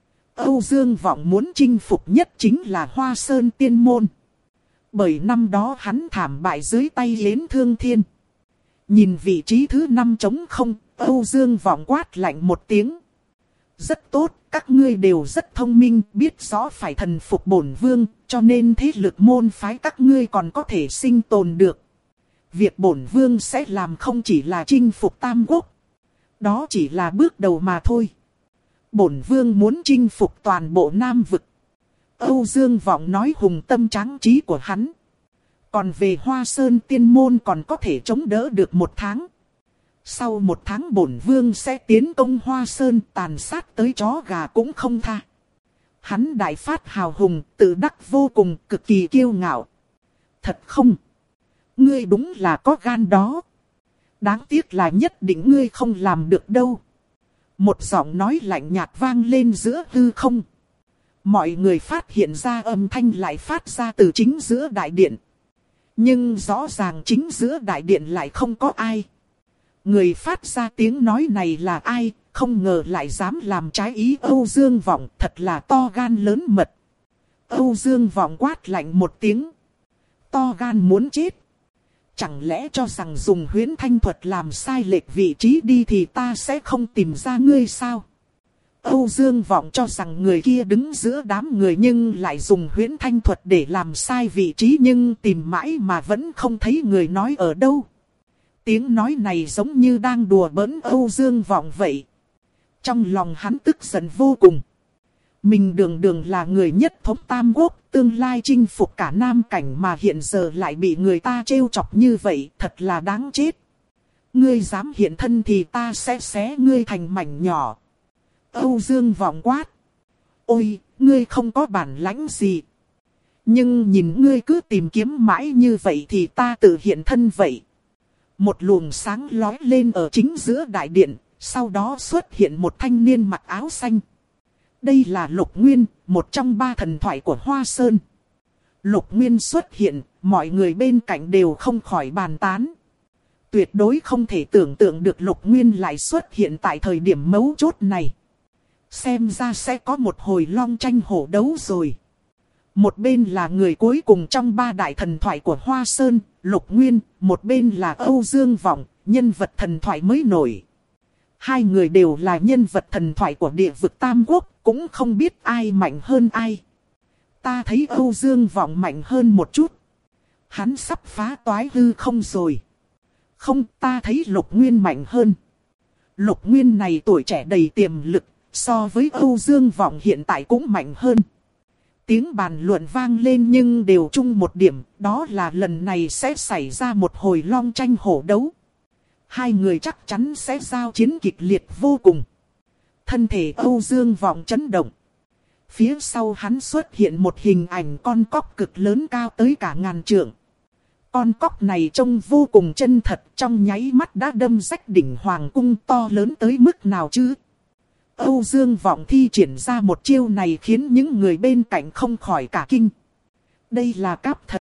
[SPEAKER 1] Âu Dương Vọng muốn chinh phục nhất chính là Hoa Sơn tiên môn. Bởi năm đó hắn thảm bại dưới tay Yến Thương Thiên. Nhìn vị trí thứ 5 trống không, Âu Dương Vọng quát lạnh một tiếng. Rất tốt, các ngươi đều rất thông minh, biết rõ phải thần phục bổn vương, cho nên thế lực môn phái các ngươi còn có thể sinh tồn được. Việc bổn vương sẽ làm không chỉ là chinh phục Tam Quốc. Đó chỉ là bước đầu mà thôi. Bổn vương muốn chinh phục toàn bộ Nam Vực. Âu Dương Vọng nói hùng tâm tráng trí của hắn. Còn về Hoa Sơn Tiên Môn còn có thể chống đỡ được 1 tháng. Sau 1 tháng bổn vương sẽ tiến công Hoa Sơn, tàn sát tới chó gà cũng không tha. Hắn đại phát hào hùng, tự đắc vô cùng, cực kỳ kiêu ngạo. Thật không? Ngươi đúng là có gan đó. Đáng tiếc là nhất định ngươi không làm được đâu. Một giọng nói lạnh nhạt vang lên giữa hư không. Mọi người phát hiện ra âm thanh lại phát ra từ chính giữa đại điện. Nhưng rõ ràng chính giữa đại điện lại không có ai. Người phát ra tiếng nói này là ai, không ngờ lại dám làm trái ý Âu Dương Vọng, thật là to gan lớn mật. Âu Dương Vọng quát lạnh một tiếng. To gan muốn chết. Chẳng lẽ cho rằng dùng huyễn thanh thuật làm sai lệch vị trí đi thì ta sẽ không tìm ra ngươi sao? Âu Dương Vọng cho rằng người kia đứng giữa đám người nhưng lại dùng huyễn thanh thuật để làm sai vị trí nhưng tìm mãi mà vẫn không thấy người nói ở đâu. Tiếng nói này giống như đang đùa bỡn Âu Dương Vọng vậy. Trong lòng hắn tức giận vô cùng. Mình đường đường là người nhất thống Tam Quốc, tương lai chinh phục cả Nam Cảnh mà hiện giờ lại bị người ta trêu chọc như vậy, thật là đáng chết. Ngươi dám hiện thân thì ta sẽ xé ngươi thành mảnh nhỏ. Âu Dương Vọng quát. Ôi, ngươi không có bản lãnh gì. Nhưng nhìn ngươi cứ tìm kiếm mãi như vậy thì ta tự hiện thân vậy. Một luồng sáng lói lên ở chính giữa đại điện, sau đó xuất hiện một thanh niên mặc áo xanh. Đây là Lục Nguyên, một trong 3 thần thoại của Hoa Sơn. Lục Nguyên xuất hiện, mọi người bên cạnh đều không khỏi bàn tán. Tuyệt đối không thể tưởng tượng được Lục Nguyên lại xuất hiện tại thời điểm mấu chốt này. Xem ra sẽ có một hồi long tranh hổ đấu rồi. Một bên là người cuối cùng trong 3 đại thần thoại của Hoa Sơn, Lục Nguyên, một bên là Âu Dương Vọng, nhân vật thần thoại mới nổi. 2 người đều là nhân vật thần thoại của địa vực Tam Quốc, cũng không biết ai mạnh hơn ai. Ta thấy Âu Dương Vọng mạnh hơn một chút. Hắn sắp phá toái hư không rồi. Không, ta thấy Lục Nguyên mạnh hơn. Lục Nguyên này tuổi trẻ đầy tiềm lực, so với Âu Dương Vọng hiện tại cũng mạnh hơn. Tiếng bàn luận vang lên nhưng đều chung một điểm, đó là lần này sẽ xảy ra một hồi long tranh hổ đấu. 2 người chắc chắn sẽ giao chiến kịch liệt vô cùng. Thân thể Âu Dương Vọng chấn động. Phía sau hắn xuất hiện một hình ảnh con cóc cực lớn cao tới cả ngàn trượng. Con cóc này trông vô cùng chân thật, trong nháy mắt đã đâm rách đỉnh hoàng cung to lớn tới mức nào chứ. Âu Dương Vọng thi triển ra một chiêu này khiến những người bên cạnh không khỏi cả kinh. Đây là cáp thần.